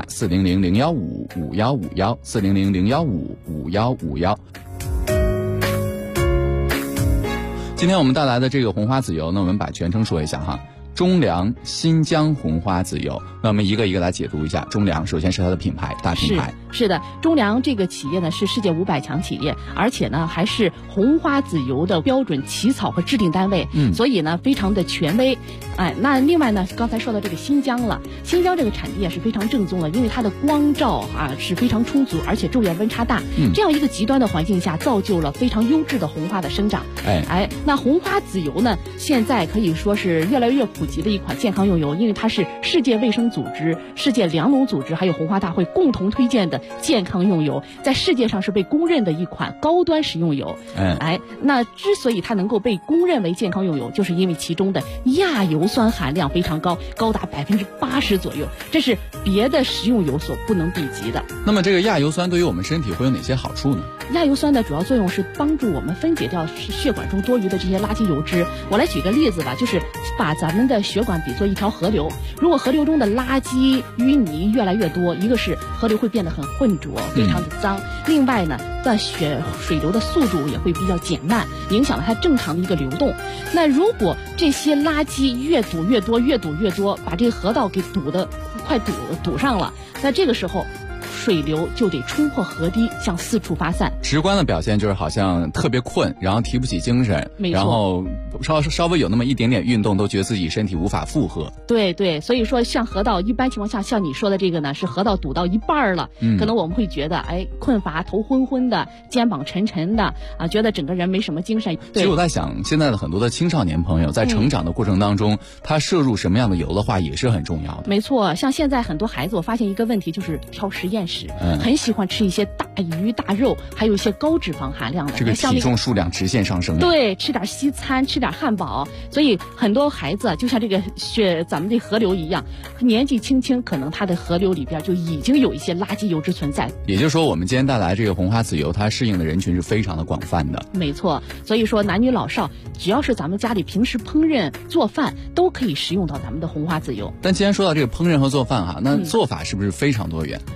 S2: 400-015-5151，400-015-5151。今天我们带来的这个红花籽油呢，我们把全称说一下哈，中粮新疆红花籽油。那我们一个一个来解读一下。中粮首先是它的品牌，大品牌。
S13: 是的，中粮这个企业呢是世界500强企业，而且呢还是红花籽油的标准起草和制定单位，所以呢非常的权威。那另外呢，刚才说到这个新疆了，新疆这个产地也是非常正宗的，因为它的光照是非常充足，而且昼夜温差大，这样一个极端的环境下，造就了非常优质的红花的生长。那红花籽油呢，现在可以说是越来越普及的一款健康用油，因为它是世界卫生组织、世界粮农组织还有红花大会共同推荐的健康用油，在世界上是被公认的一款高端食用油。那之所以它能够被公认为健康用油，就是因为其中的亚油酸含量非常高，高达80%左右，这是别的食用油所不能比及的。
S2: 那么这个亚油酸对于我们身体会有哪些好处呢？
S13: 亚油酸的主要作用是帮助我们分解掉血管中多余的这些垃圾油脂。我来举个例子吧，就是把咱们的血管比作一条河流，如果河流中的垃圾淤泥越来越多，一个是河流会变得很浑浊，非常的脏，另外呢水流的速度也会比较减慢，影响了它正常的一个流动。那如果这些垃圾越堵越多，把这个河道给快堵上了，那这个时候水流就得冲破河堤向四处发散。
S2: 直观的表现就是好像特别困，然后提不起精神，然后稍微有那么一点点运动都觉得自己身体无法负荷。
S13: 对，所以说像河道一般情况下，像你说的这个呢，是河道堵到一半了，可能我们会觉得困乏，头昏昏的，肩膀沉沉的觉得整个人没什么精神。
S2: 其实我在想，现在的很多的青少年朋友在成长的过程当中，他摄入什么样的油的话也是很重要的。
S13: 没错，像现在很多孩子，我发现一个问题就是挑实验室，很喜欢吃一些大鱼大肉，还有一些高脂肪含量的，
S2: 这个体重数量直线上升。
S13: 对，吃点西餐，吃点汉堡，所以很多孩子就像这个咱们这河流一样，年纪轻轻可能他的河流里边就已经有一些垃圾油脂存在。
S2: 也就是说，我们今天带来这个红花籽油，它适应的人群是非常的广泛的。
S13: 没错，所以说男女老少，只要是咱们家里平时烹饪做饭，都可以食用到咱们的红花籽油。
S2: 但既然说到这个烹饪和做饭那做法是不是非常多元？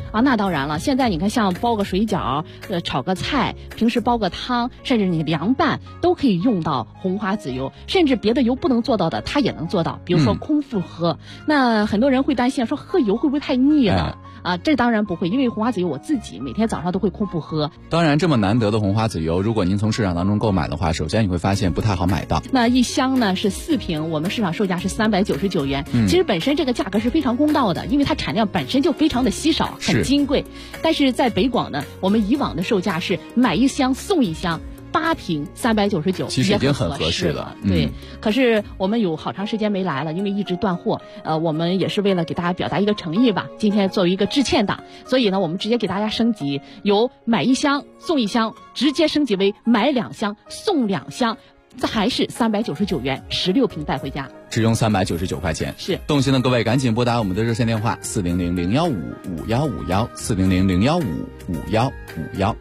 S13: 啊，那当然了，现在你看像包个水饺，炒个菜，平时煲个汤，甚至你凉拌都可以用到红花籽油，甚至别的油不能做到的，它也能做到，比如说空腹喝。那很多人会担心说喝油会不会太腻了？啊，这当然不会，因为红花籽油我自己每天早上都会空腹喝。
S2: 当然，这么难得的红花籽油，如果您从市场当中购买的话，首先你会发现不太好买到。
S13: 那一箱呢是4瓶，我们市场售价是399元。其实本身这个价格是非常公道的，因为它产量本身就非常的稀少，很金贵。但是在北广呢，我们以往的售价是买1箱送1箱。8瓶399，
S2: 其实已经很合适了。
S13: 对，可是我们有好长时间没来了，因为一直断货。我们也是为了给大家表达一个诚意吧。今天作为一个致歉档，所以呢，我们直接给大家升级，由买1箱送1箱，直接升级为买2箱送2箱，还是399元，16瓶带回家，
S2: 只用399块钱。
S13: 是，
S2: 动心的各位赶紧拨打我们的热线电话400-015-5151，400-015-5151。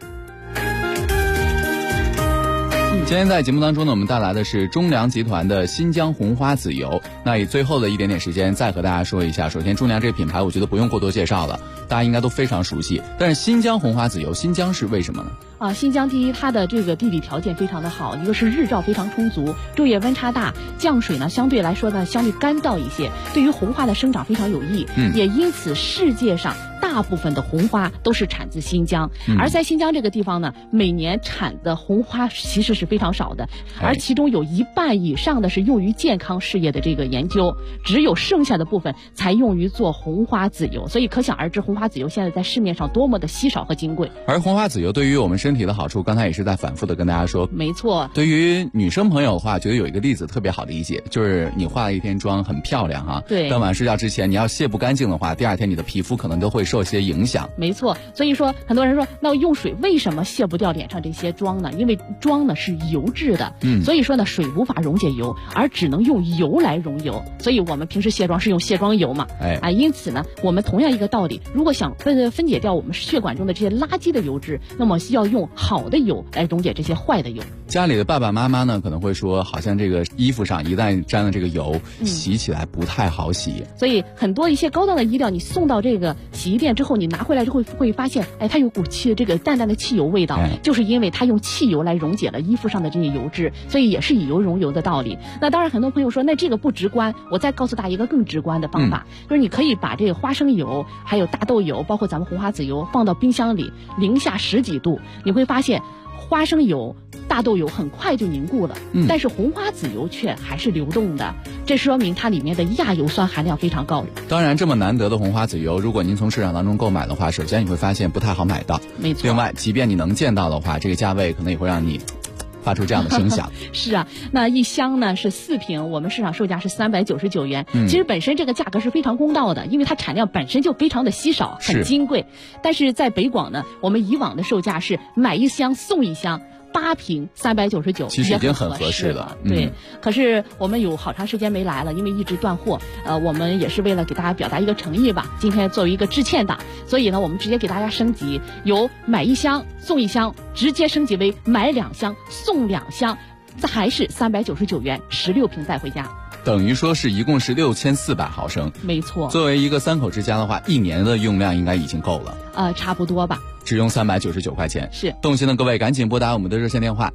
S2: 今天在节目当中呢，我们带来的是中粮集团的新疆红花籽油。那以最后的一点点时间再和大家说一下，首先中粮这个品牌我觉得不用过多介绍了，大家应该都非常熟悉。但是新疆红花籽油，新疆是为什么呢？
S13: 新疆第一，它的这个地理条件非常的好，一个是日照非常充足，昼夜温差大，降水呢相对来说呢相对干燥一些，对于红花的生长非常有益。也因此世界上大部分的红花都是产自新疆，而在新疆这个地方呢，每年产的红花其实是非常少的，而其中有1半以上的是用于健康事业的这个研究，只有剩下的部分才用于做红花籽油，所以可想而知红花籽油现在在市面上多么的稀少和金贵。
S2: 而红花籽油对于我们身体的好处，刚才也是在反复的跟大家说。
S13: 没错，
S2: 对于女生朋友的话，觉得有一个例子特别好理解，就是你化了一天妆很漂亮哈，
S13: 对，
S2: 当晚睡觉之前你要卸不干净的话，第2天你的皮肤可能都会受一些影响。
S13: 没错，所以说很多人说，那用水为什么卸不掉脸上这些妆呢？因为妆呢是油质的，所以说呢水无法溶解油，而只能用油来溶油，所以我们平时卸妆是用卸妆油嘛，因此呢我们同样一个道理，如果想分解掉我们血管中的这些垃圾的油脂，那么要用好的油来溶解这些坏的油。
S2: 家里的爸爸妈妈呢可能会说，好像这个衣服上一旦沾了这个油，洗起来不太好洗，
S13: 所以很多一些高档的衣料你送到这个洗衣店之后，你拿回来之后会发现，它有股这个淡淡的汽油味道，就是因为它用汽油来溶解了衣服上的这些油脂，所以也是以油溶油的道理。那当然很多朋友说，那这个不直观，我再告诉大家一个更直观的方法，就是你可以把这个花生油还有大豆油包括咱们红花籽油放到冰箱里零下10几度，你会发现花生油大豆油很快就凝固了，但是红花籽油却还是流动的，这说明它里面的亚油酸含量非常高。
S2: 当然这么难得的红花籽油，如果您从市场当中购买的话，首先你会发现不太好买到，
S13: 没错。
S2: 另外即便你能见到的话，这个价位可能也会让你发出这样的声响。
S13: 是啊，那一箱呢是4瓶，我们市场售价是399元。其实本身这个价格是非常公道的，因为它产量本身就非常的稀少，很金贵。但是在北广呢，我们以往的售价是买1箱送1箱。8瓶399，
S2: 其实已经很合适了。
S13: 对，可是我们有好长时间没来了，因为一直断货。我们也是为了给大家表达一个诚意吧。今天作为一个致歉档，所以呢，我们直接给大家升级，由买1箱送1箱，直接升级为买2箱送2箱，还是399元，16瓶带回家。
S2: 等于说是一共是6400毫升。
S13: 没错。
S2: 作为一个3口之家的话，1年的用量应该已经够了。
S13: 差不多吧。
S2: 只用399块钱。
S13: 是。
S2: 动心的各位赶紧拨打我们的热线电话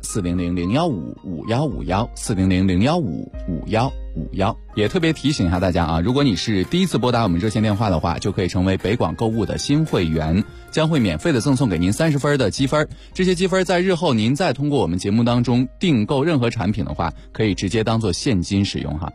S2: 400-015-5151，400-015-5151。也特别提醒一下大家啊，如果你是第一次拨打我们热线电话的话，就可以成为北广购物的新会员，将会免费的赠送给您30分的积分。这些积分在日后您再通过我们节目当中订购任何产品的话，可以直接当做现金使用哈。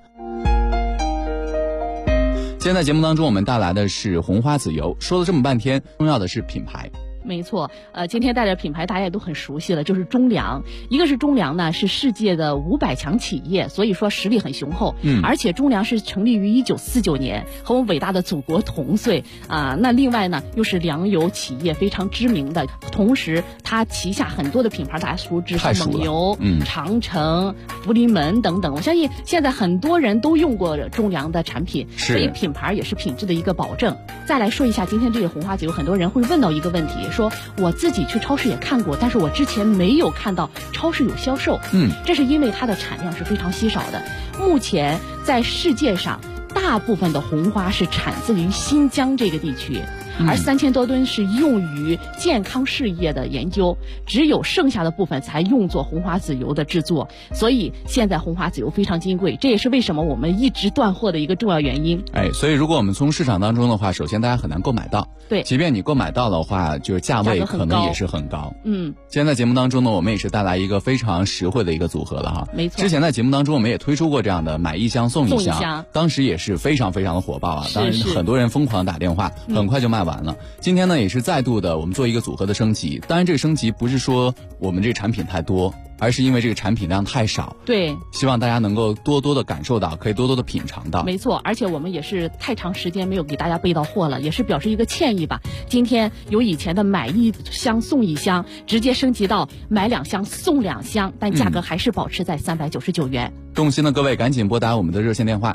S2: 今天在节目当中我们带来的是红花籽油，说了这么半天，重要的是品牌。
S13: 没错，今天带着品牌大家也都很熟悉了，就是中粮。一个是中粮呢是世界的500强企业，所以说实力很雄厚。而且中粮是成立于1949年，和我们伟大的祖国同岁啊。那另外呢又是粮油企业非常知名的，同时它旗下很多的品牌大家熟知，是蒙牛、长城、福临门等等。我相信现在很多人都用过中粮的产品，所以品牌也是品质的一个保证。再来说一下今天这个红花籽油，很多人会问到一个问题，说我自己去超市也看过，但是我之前没有看到超市有销售。这是因为它的产量是非常稀少的。目前在世界上大部分的红花是产自于新疆这个地区， 而3000多吨是用于健康事业的研究，只有剩下的部分才用作红花籽油的制作。所以现在红花籽油非常金贵，这也是为什么我们一直断货的一个重要原因。
S2: 所以如果我们从市场当中的话，首先大家很难购买到，
S13: 对，
S2: 即便你购买到的话，就是价位可能也是很高。
S13: 今
S2: 天在节目当中呢，我们也是带来一个非常实惠的一个组合了哈。
S13: 没错，
S2: 之前在节目当中我们也推出过这样的买1箱送1箱，当时也是非常非常的火爆啊，当然很多人疯狂打电话，很快就卖完了。今天呢也是再度的我们做一个组合的升级，当然这个升级不是说我们这个产品太多，而是因为这个产品量太少，
S13: 对，
S2: 希望大家能够多多的感受到，可以多多的品尝到。
S13: 没错，而且我们也是太长时间没有给大家备到货了，也是表示一个歉意吧。今天由以前的买1箱送1箱，直接升级到买2箱送2箱，但价格还是保持在399元。
S2: 动心的各位赶紧拨打我们的热线电话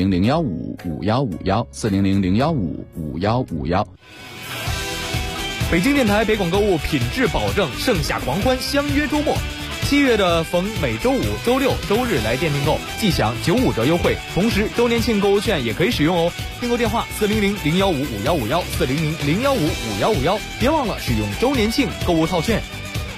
S2: 400-015-5151，400-015-5151。
S11: 北京电台北广购物品质保证，盛夏狂欢，相约周末。7月的逢每周五、周六、周日来店订购，即享95折优惠，同时周年庆购物券也可以使用哦。订购电话400-015-5151，400-015-5151，别忘了使用周年庆购物套券。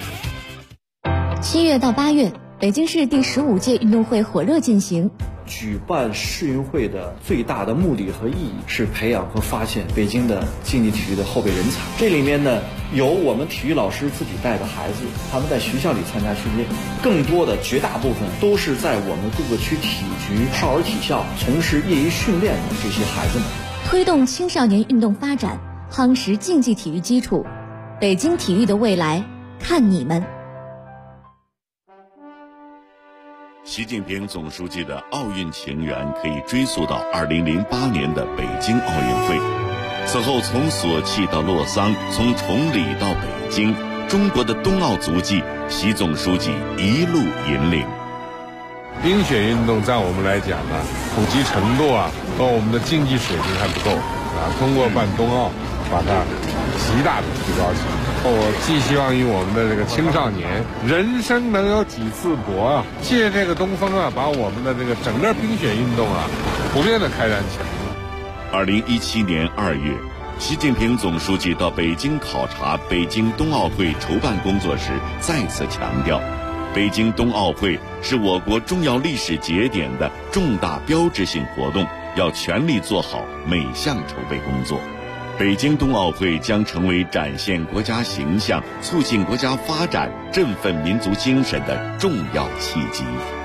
S14: 7月到8月，北京市第15届运动会火热进行。
S15: 举办世运会的最大的目的和意义是培养和发现北京的竞技体育的后备人才。这里面呢，有我们体育老师自己带的孩子，他们在学校里参加训练，更多的绝大部分都是在我们各个区体育局、少儿体校从事业余训练的这些孩子们。
S14: 推动青少年运动发展，夯实竞技体育基础，北京体育的未来，看你们。
S16: 习近平总书记的奥运情缘可以追溯到2008年的北京奥运会，此后从索契到洛桑，从崇礼到北京，中国的冬奥足迹，习总书记一路引领。
S17: 冰雪运动在我们来讲呢，普及程度和我们的竞技水平还不够通过办冬奥，把它极大的提高起来。我寄希望于我们的这个青少年，人生能有几次搏借这个东风把我们的这个整个冰雪运动普遍的开展起来。
S16: 2017年2月，习近平总书记到北京考察北京冬奥会筹办工作时，再次强调，北京冬奥会是我国重要历史节点的重大标志性活动，要全力做好每项筹备工作。北京冬奥会将成为展现国家形象、促进国家发展、振奋民族精神的重要契机。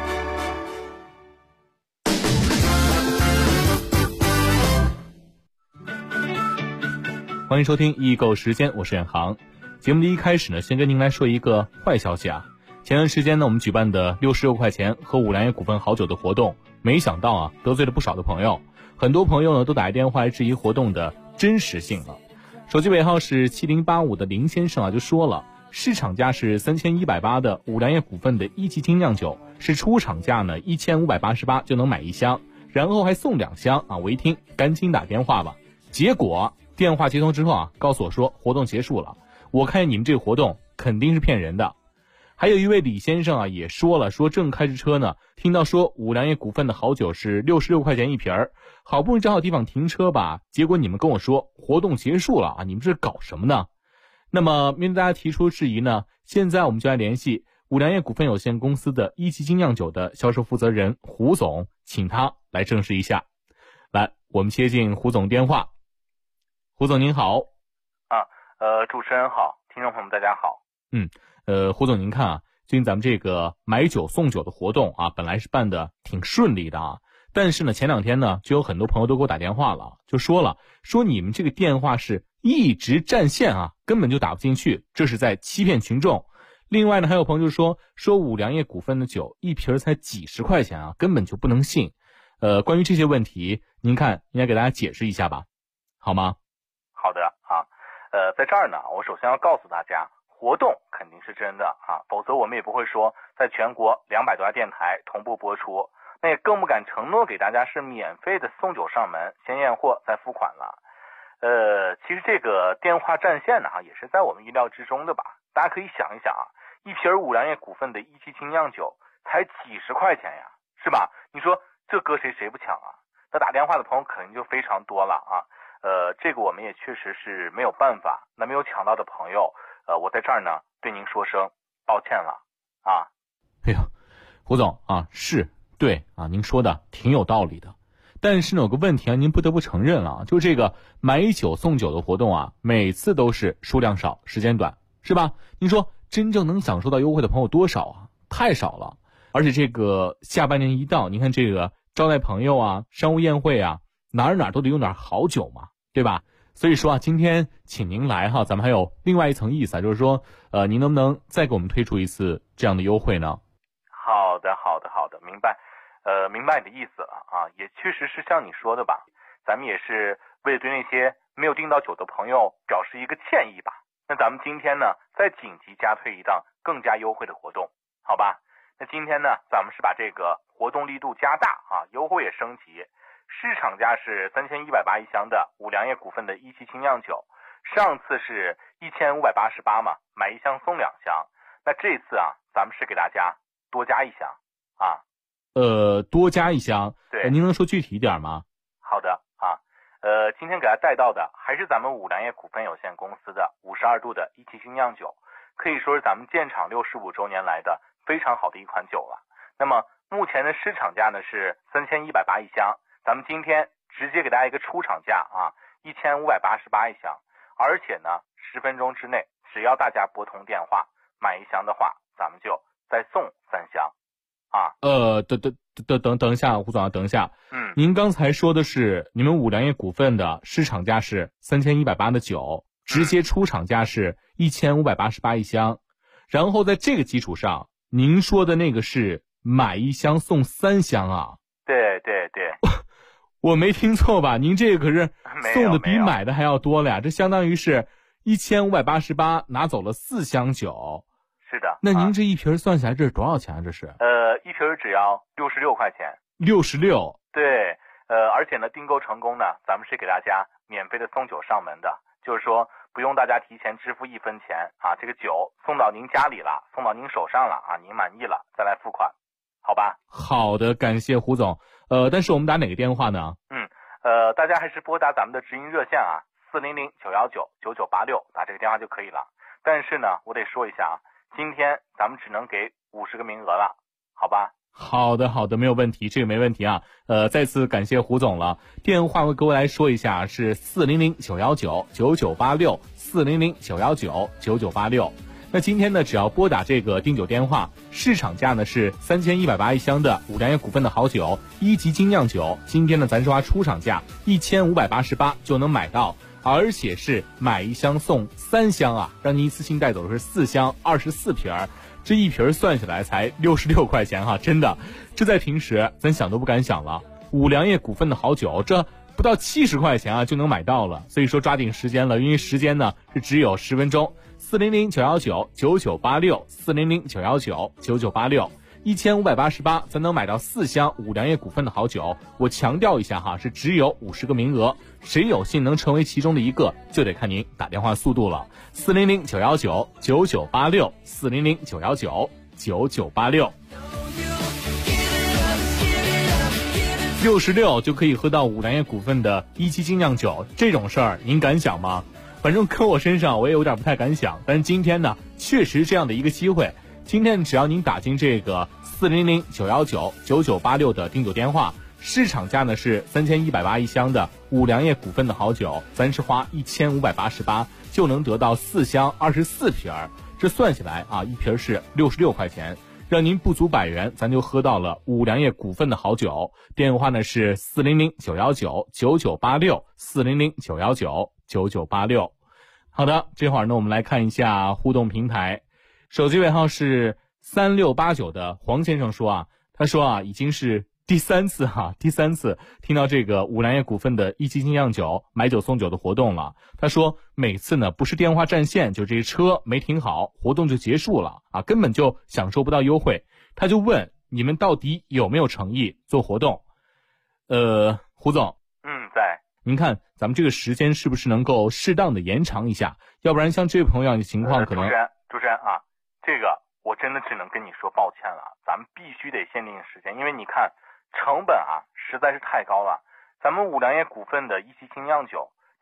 S1: 欢迎收听易购时间，我是远航。节目的一开始呢，先跟您来说一个坏消息啊。前段时间呢，我们举办的66块钱喝五粮液股份好酒的活动，没想到得罪了不少的朋友。很多朋友呢都打电话来质疑活动的真实性了。手机尾号是7085的林先生就说了，市场价是3180的五粮液股份的一级精酿酒，是出厂价呢1588就能买1箱，然后还送2箱我一听赶紧打电话吧。结果电话接通之后告诉我说活动结束了，我看你们这个活动肯定是骗人的。还有一位李先生也说了，说正开着车呢，听到说五粮液股份的好酒是66块钱一瓶儿，好不容易找好地方停车吧，结果你们跟我说活动结束了你们这是搞什么呢？那么面对大家提出质疑呢，现在我们就来联系五粮液股份有限公司的一级精酿酒的销售负责人胡总，请他来证实一下。来，我们接进胡总电话。胡总您好。
S18: 主持人好，听众朋友们大家好。
S1: 胡总您看最近咱们这个买酒送酒的活动本来是办的挺顺利的但是呢前2天呢就有很多朋友都给我打电话了，就说你们这个电话是一直占线根本就打不进去，这是在欺骗群众。另外呢还有朋友就说五粮液股份的酒一瓶才几十块钱根本就不能信。关于这些问题您看应该给大家解释一下吧，好吗？
S18: 好的在这儿呢我首先要告诉大家，活动肯定是真的否则我们也不会说在全国200多家电台同步播出，那也更不敢承诺给大家是免费的送酒上门，先验货再付款了。其实这个电话占线呢也是在我们意料之中的吧。大家可以想一想一瓶五粮液股份的一级精酿酒才几十块钱呀，是吧？你说这搁谁不抢那打电话的朋友肯定就非常多了这个我们也确实是没有办法。那没有抢到的朋友，我在这儿呢对您说声抱歉了啊。
S1: 哎呀，胡总啊，是对啊，您说的挺有道理的。但是呢，有个问题啊，您不得不承认了啊，就这个买酒送酒的活动啊，每次都是数量少，时间短，是吧？您说真正能享受到优惠的朋友多少啊？太少了。而且这个下半年一到，您看这个招待朋友啊，商务宴会啊，哪儿都得用点好酒嘛，对吧？所以说啊，今天请您来哈，咱们还有另外一层意思啊，就是说，您能不能再给我们推出一次这样的优惠呢？
S18: 好的，明白。明白你的意思了啊，也确实是像你说的吧，咱们也是为了对那些没有订到酒的朋友表示一个歉意吧。那咱们今天呢，再紧急加推一档更加优惠的活动，好吧？那今天呢，咱们是把这个活动力度加大啊，优惠也升级。市场价是3180一箱的五粮液股份的一期精酿酒，上次是1588嘛，买一箱送2箱。那这次啊，咱们是给大家多加一箱啊。
S1: 多加一箱，
S18: 对，
S1: 您能说具体一点吗？
S18: 好的啊，今天给大家带到的还是咱们五粮液股份有限公司的52度的一期精酿酒，可以说是咱们建厂65周年来的非常好的一款酒了。那么目前的市场价呢是3180一箱，咱们今天直接给大家一个出厂价啊，1588一箱，而且呢10分钟之内，只要大家拨通电话买一箱的话，咱们就再送3箱。啊，
S1: 等一下，胡总啊，等一下。您刚才说的是你们五粮液股份的市场价是3180的酒，直接出厂价是1588一箱，然后在这个基础上，您说的那个是买一箱送3箱啊？
S18: 对，
S1: 我没听错吧？您这个可是送的比买的还要多了呀，这相当于是1588拿走了4箱酒。
S18: 是的，
S1: 那您这一瓶算下来这是多少钱啊？这是
S18: 一瓶只要66块钱。
S1: 66？
S18: 对，而且呢，订购成功呢，咱们是给大家免费的送酒上门的，就是说不用大家提前支付1分钱啊，这个酒送到您家里了，送到您手上了啊，您满意了再来付款，好吧？
S1: 好的，感谢胡总。但是我们打哪个电话呢？
S18: 大家还是拨打咱们的直营热线啊，400-919-9986，打这个电话就可以了。但是呢，我得说一下啊，今天咱们只能给50个名额了，好吧？
S1: 好的，没有问题，这个没问题啊。再次感谢胡总了。电话我各位来说一下，是400-919-9986 400-919-9986。那今天呢，只要拨打这个订酒电话，市场价呢是3180一箱的五粮液股份的好酒1级精酿酒，今天呢咱是花出厂价1588就能买到，而且是买一箱送3箱啊，让您一次性带走的是4箱24瓶儿。这一瓶算下来才66块钱哈，真的，这在平时咱想都不敢想了。五粮液股份的好酒，这不到70块钱啊就能买到了，所以说抓紧时间了，因为时间呢是只有10分钟。400-919-9986 400-919-9986 1588，咱能买到4箱五粮液股份的好酒。我强调一下哈，是只有50个名额，谁有幸能成为其中的一个，就得看您打电话速度了。400-919-9986 400-919-9986 66就可以喝到五粮液股份的1期精酿酒，这种事儿您敢想吗？反正搁我身上我也有点不太敢想，但是今天呢确实这样的一个机会。今天只要您打进这个400-919-9986的订酒电话，市场价呢是3180一箱的五粮液股份的好酒，咱是花1588就能得到4箱24瓶儿，这算下来啊，一瓶是66块钱，让您不足100元，咱就喝到了五粮液股份的好酒。电话呢是400-919-9986 400-919-9986。好的，这会儿呢我们来看一下互动平台，手机尾号是3689的黄先生说啊，他说啊已经是第三次听到这个五粮液股份的1期精酿酒买酒送酒的活动了。他说每次呢不是电话占线，就这车没停好，活动就结束了啊，根本就享受不到优惠。他就问你们到底有没有诚意做活动？胡总，
S18: 在。
S1: 您看咱们这个时间是不是能够适当的延长一下？要不然像这位朋友的情况可能。
S18: 主持人啊，这个我真的只能跟你说抱歉了，咱们必须得限定时间，因为你看成本啊实在是太高了。咱们五粮液股份的1期精酿酒，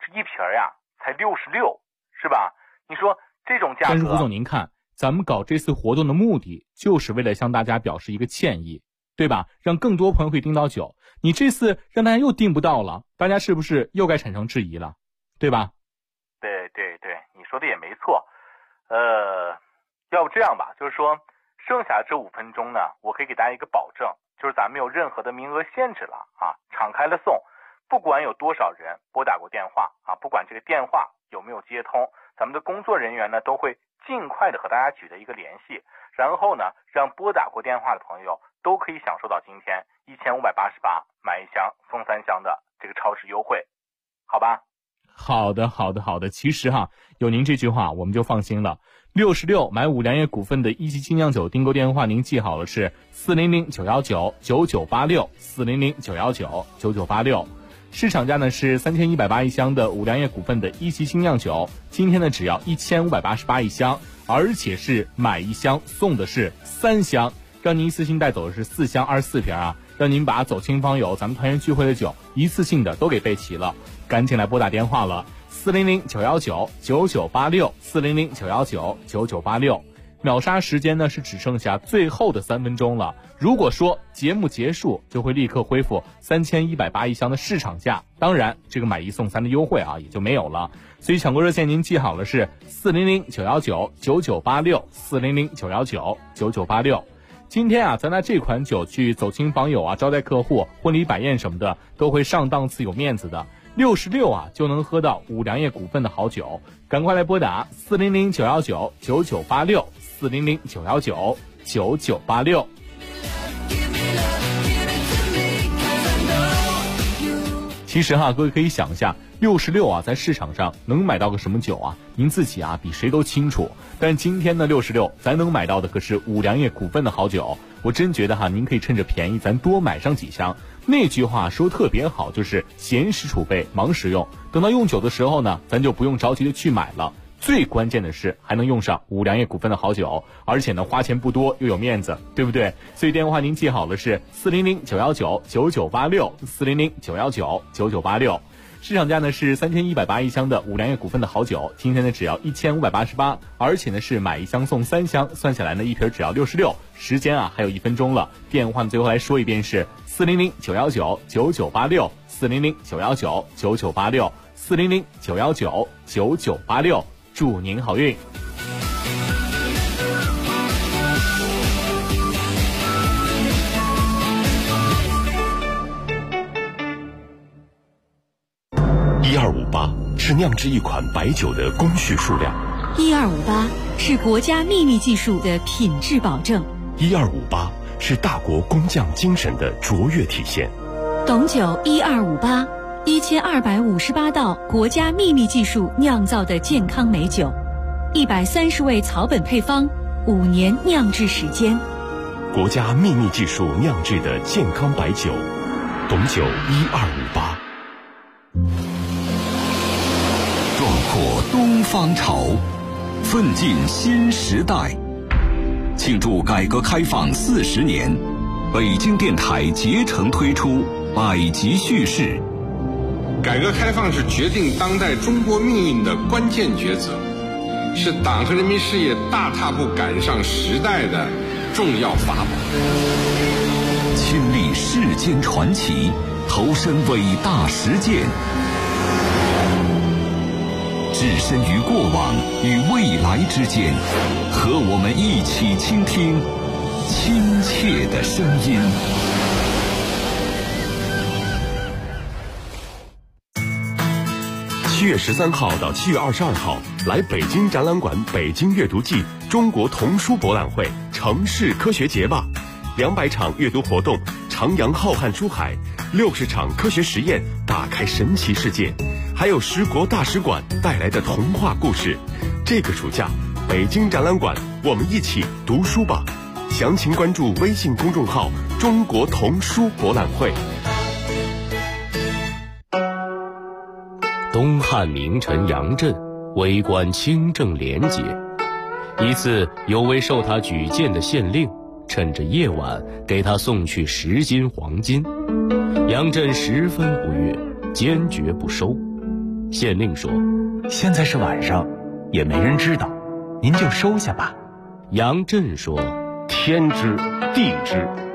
S18: 这一瓶呀才66，是吧？你说这种价格。
S1: 但是胡总您看，咱们搞这次活动的目的就是为了向大家表示一个歉意，对吧？让更多朋友可以订到酒。你这次让大家又订不到了，大家是不是又该产生质疑了，对吧？
S18: 对，你说的也没错。要不这样吧，就是说剩下这5分钟呢，我可以给大家一个保证，就是咱们没有任何的名额限制了啊，敞开了送，不管有多少人拨打过电话啊，不管这个电话有没有接通，咱们的工作人员呢都会尽快的和大家取得一个联系，然后呢让拨打过电话的朋友都可以享受到今天1588买1箱送3箱的这个超值优惠，好吧？
S1: 好的。其实有您这句话我们就放心了。66买五粮液股份的一级精酿酒订购电话您记好了，是400-919-9986 400-919-9986。市场价呢是3180一箱的五粮液股份的一级精酿酒，今天呢只要1588一箱，而且是买1箱送的是3箱，让您一次性带走的是4箱24瓶啊，让您把走亲访友咱们团圆聚会的酒一次性的都给备齐了。赶紧来拨打电话了，400-919-9986 400-919-9986。秒杀时间呢是只剩下最后的3分钟了，如果说节目结束就会立刻恢复3180一箱的市场价，当然这个买1送3的优惠也就没有了。所以抢购热线您记好了，是400-919-9986 400-919-9986。今天咱拿这款酒去走亲访友招待客户、婚礼摆宴什么的都会上档次有面子的，66就能喝到五粮液股份的好酒，赶快来拨打400-919-9986 400-919-9986。其实各位可以想一下，66在市场上能买到个什么酒啊？您自己比谁都清楚。但今天的66咱能买到的可是五粮液股份的好酒，我真觉得您可以趁着便宜咱多买上几箱。那句话说特别好，就是闲时储备忙时用，等到用酒的时候呢，咱就不用着急的去买了。最关键的是还能用上五粮液股份的好酒，而且呢花钱不多又有面子，对不对？所以电话您记好了，是400-919-9986 400-919-9986。市场价呢是3180一箱的五粮液股份的好酒，今天呢只要1588，而且呢是买1箱送3箱，算下来呢一瓶只要66。时间还有1分钟了，电话呢最后来说一遍是400-919-9986 400-919-9986 400-919-9986。祝您好运。
S7: 1258是酿制一款白酒的工序数量
S6: ，1258是国家秘密技术的品质保证
S7: ，1258是大国工匠精神的卓越体现。
S6: 董酒1258 1258道国家秘密技术酿造的健康美酒，130味草本配方，5年酿制时间，
S7: 国家秘密技术酿制的健康白酒，董酒1258。
S19: 壮阔东方潮，奋进新时代。庆祝改革开放40年，北京电台竭诚推出百集叙事。
S17: 改革开放是决定当代中国命运的关键抉择，是党和人民事业大踏步赶上时代的重要法宝。
S19: 亲历世间传奇，投身伟大实践，置身于过往与未来之间，和我们一起倾听亲切的声音。
S7: 7月13号到7月22号，来北京展览馆北京阅读季中国童书博览会城市科学节吧，200场阅读活动，徜徉浩瀚书海，60场科学实验，打开神奇世界，还有10国大使馆带来的童话故事。这个暑假，北京展览馆，我们一起读书吧。详情关注微信公众号“中国童书博览会”。
S20: 东汉名臣杨震为官清正廉洁，一次有位受他举荐的县令趁着夜晚给他送去10斤黄金，杨震十分不悦，坚决不收。 县令说：“
S21: 现在是晚上，也没人知道，您就收下吧。”
S20: 杨震说：“
S7: 天知地知。”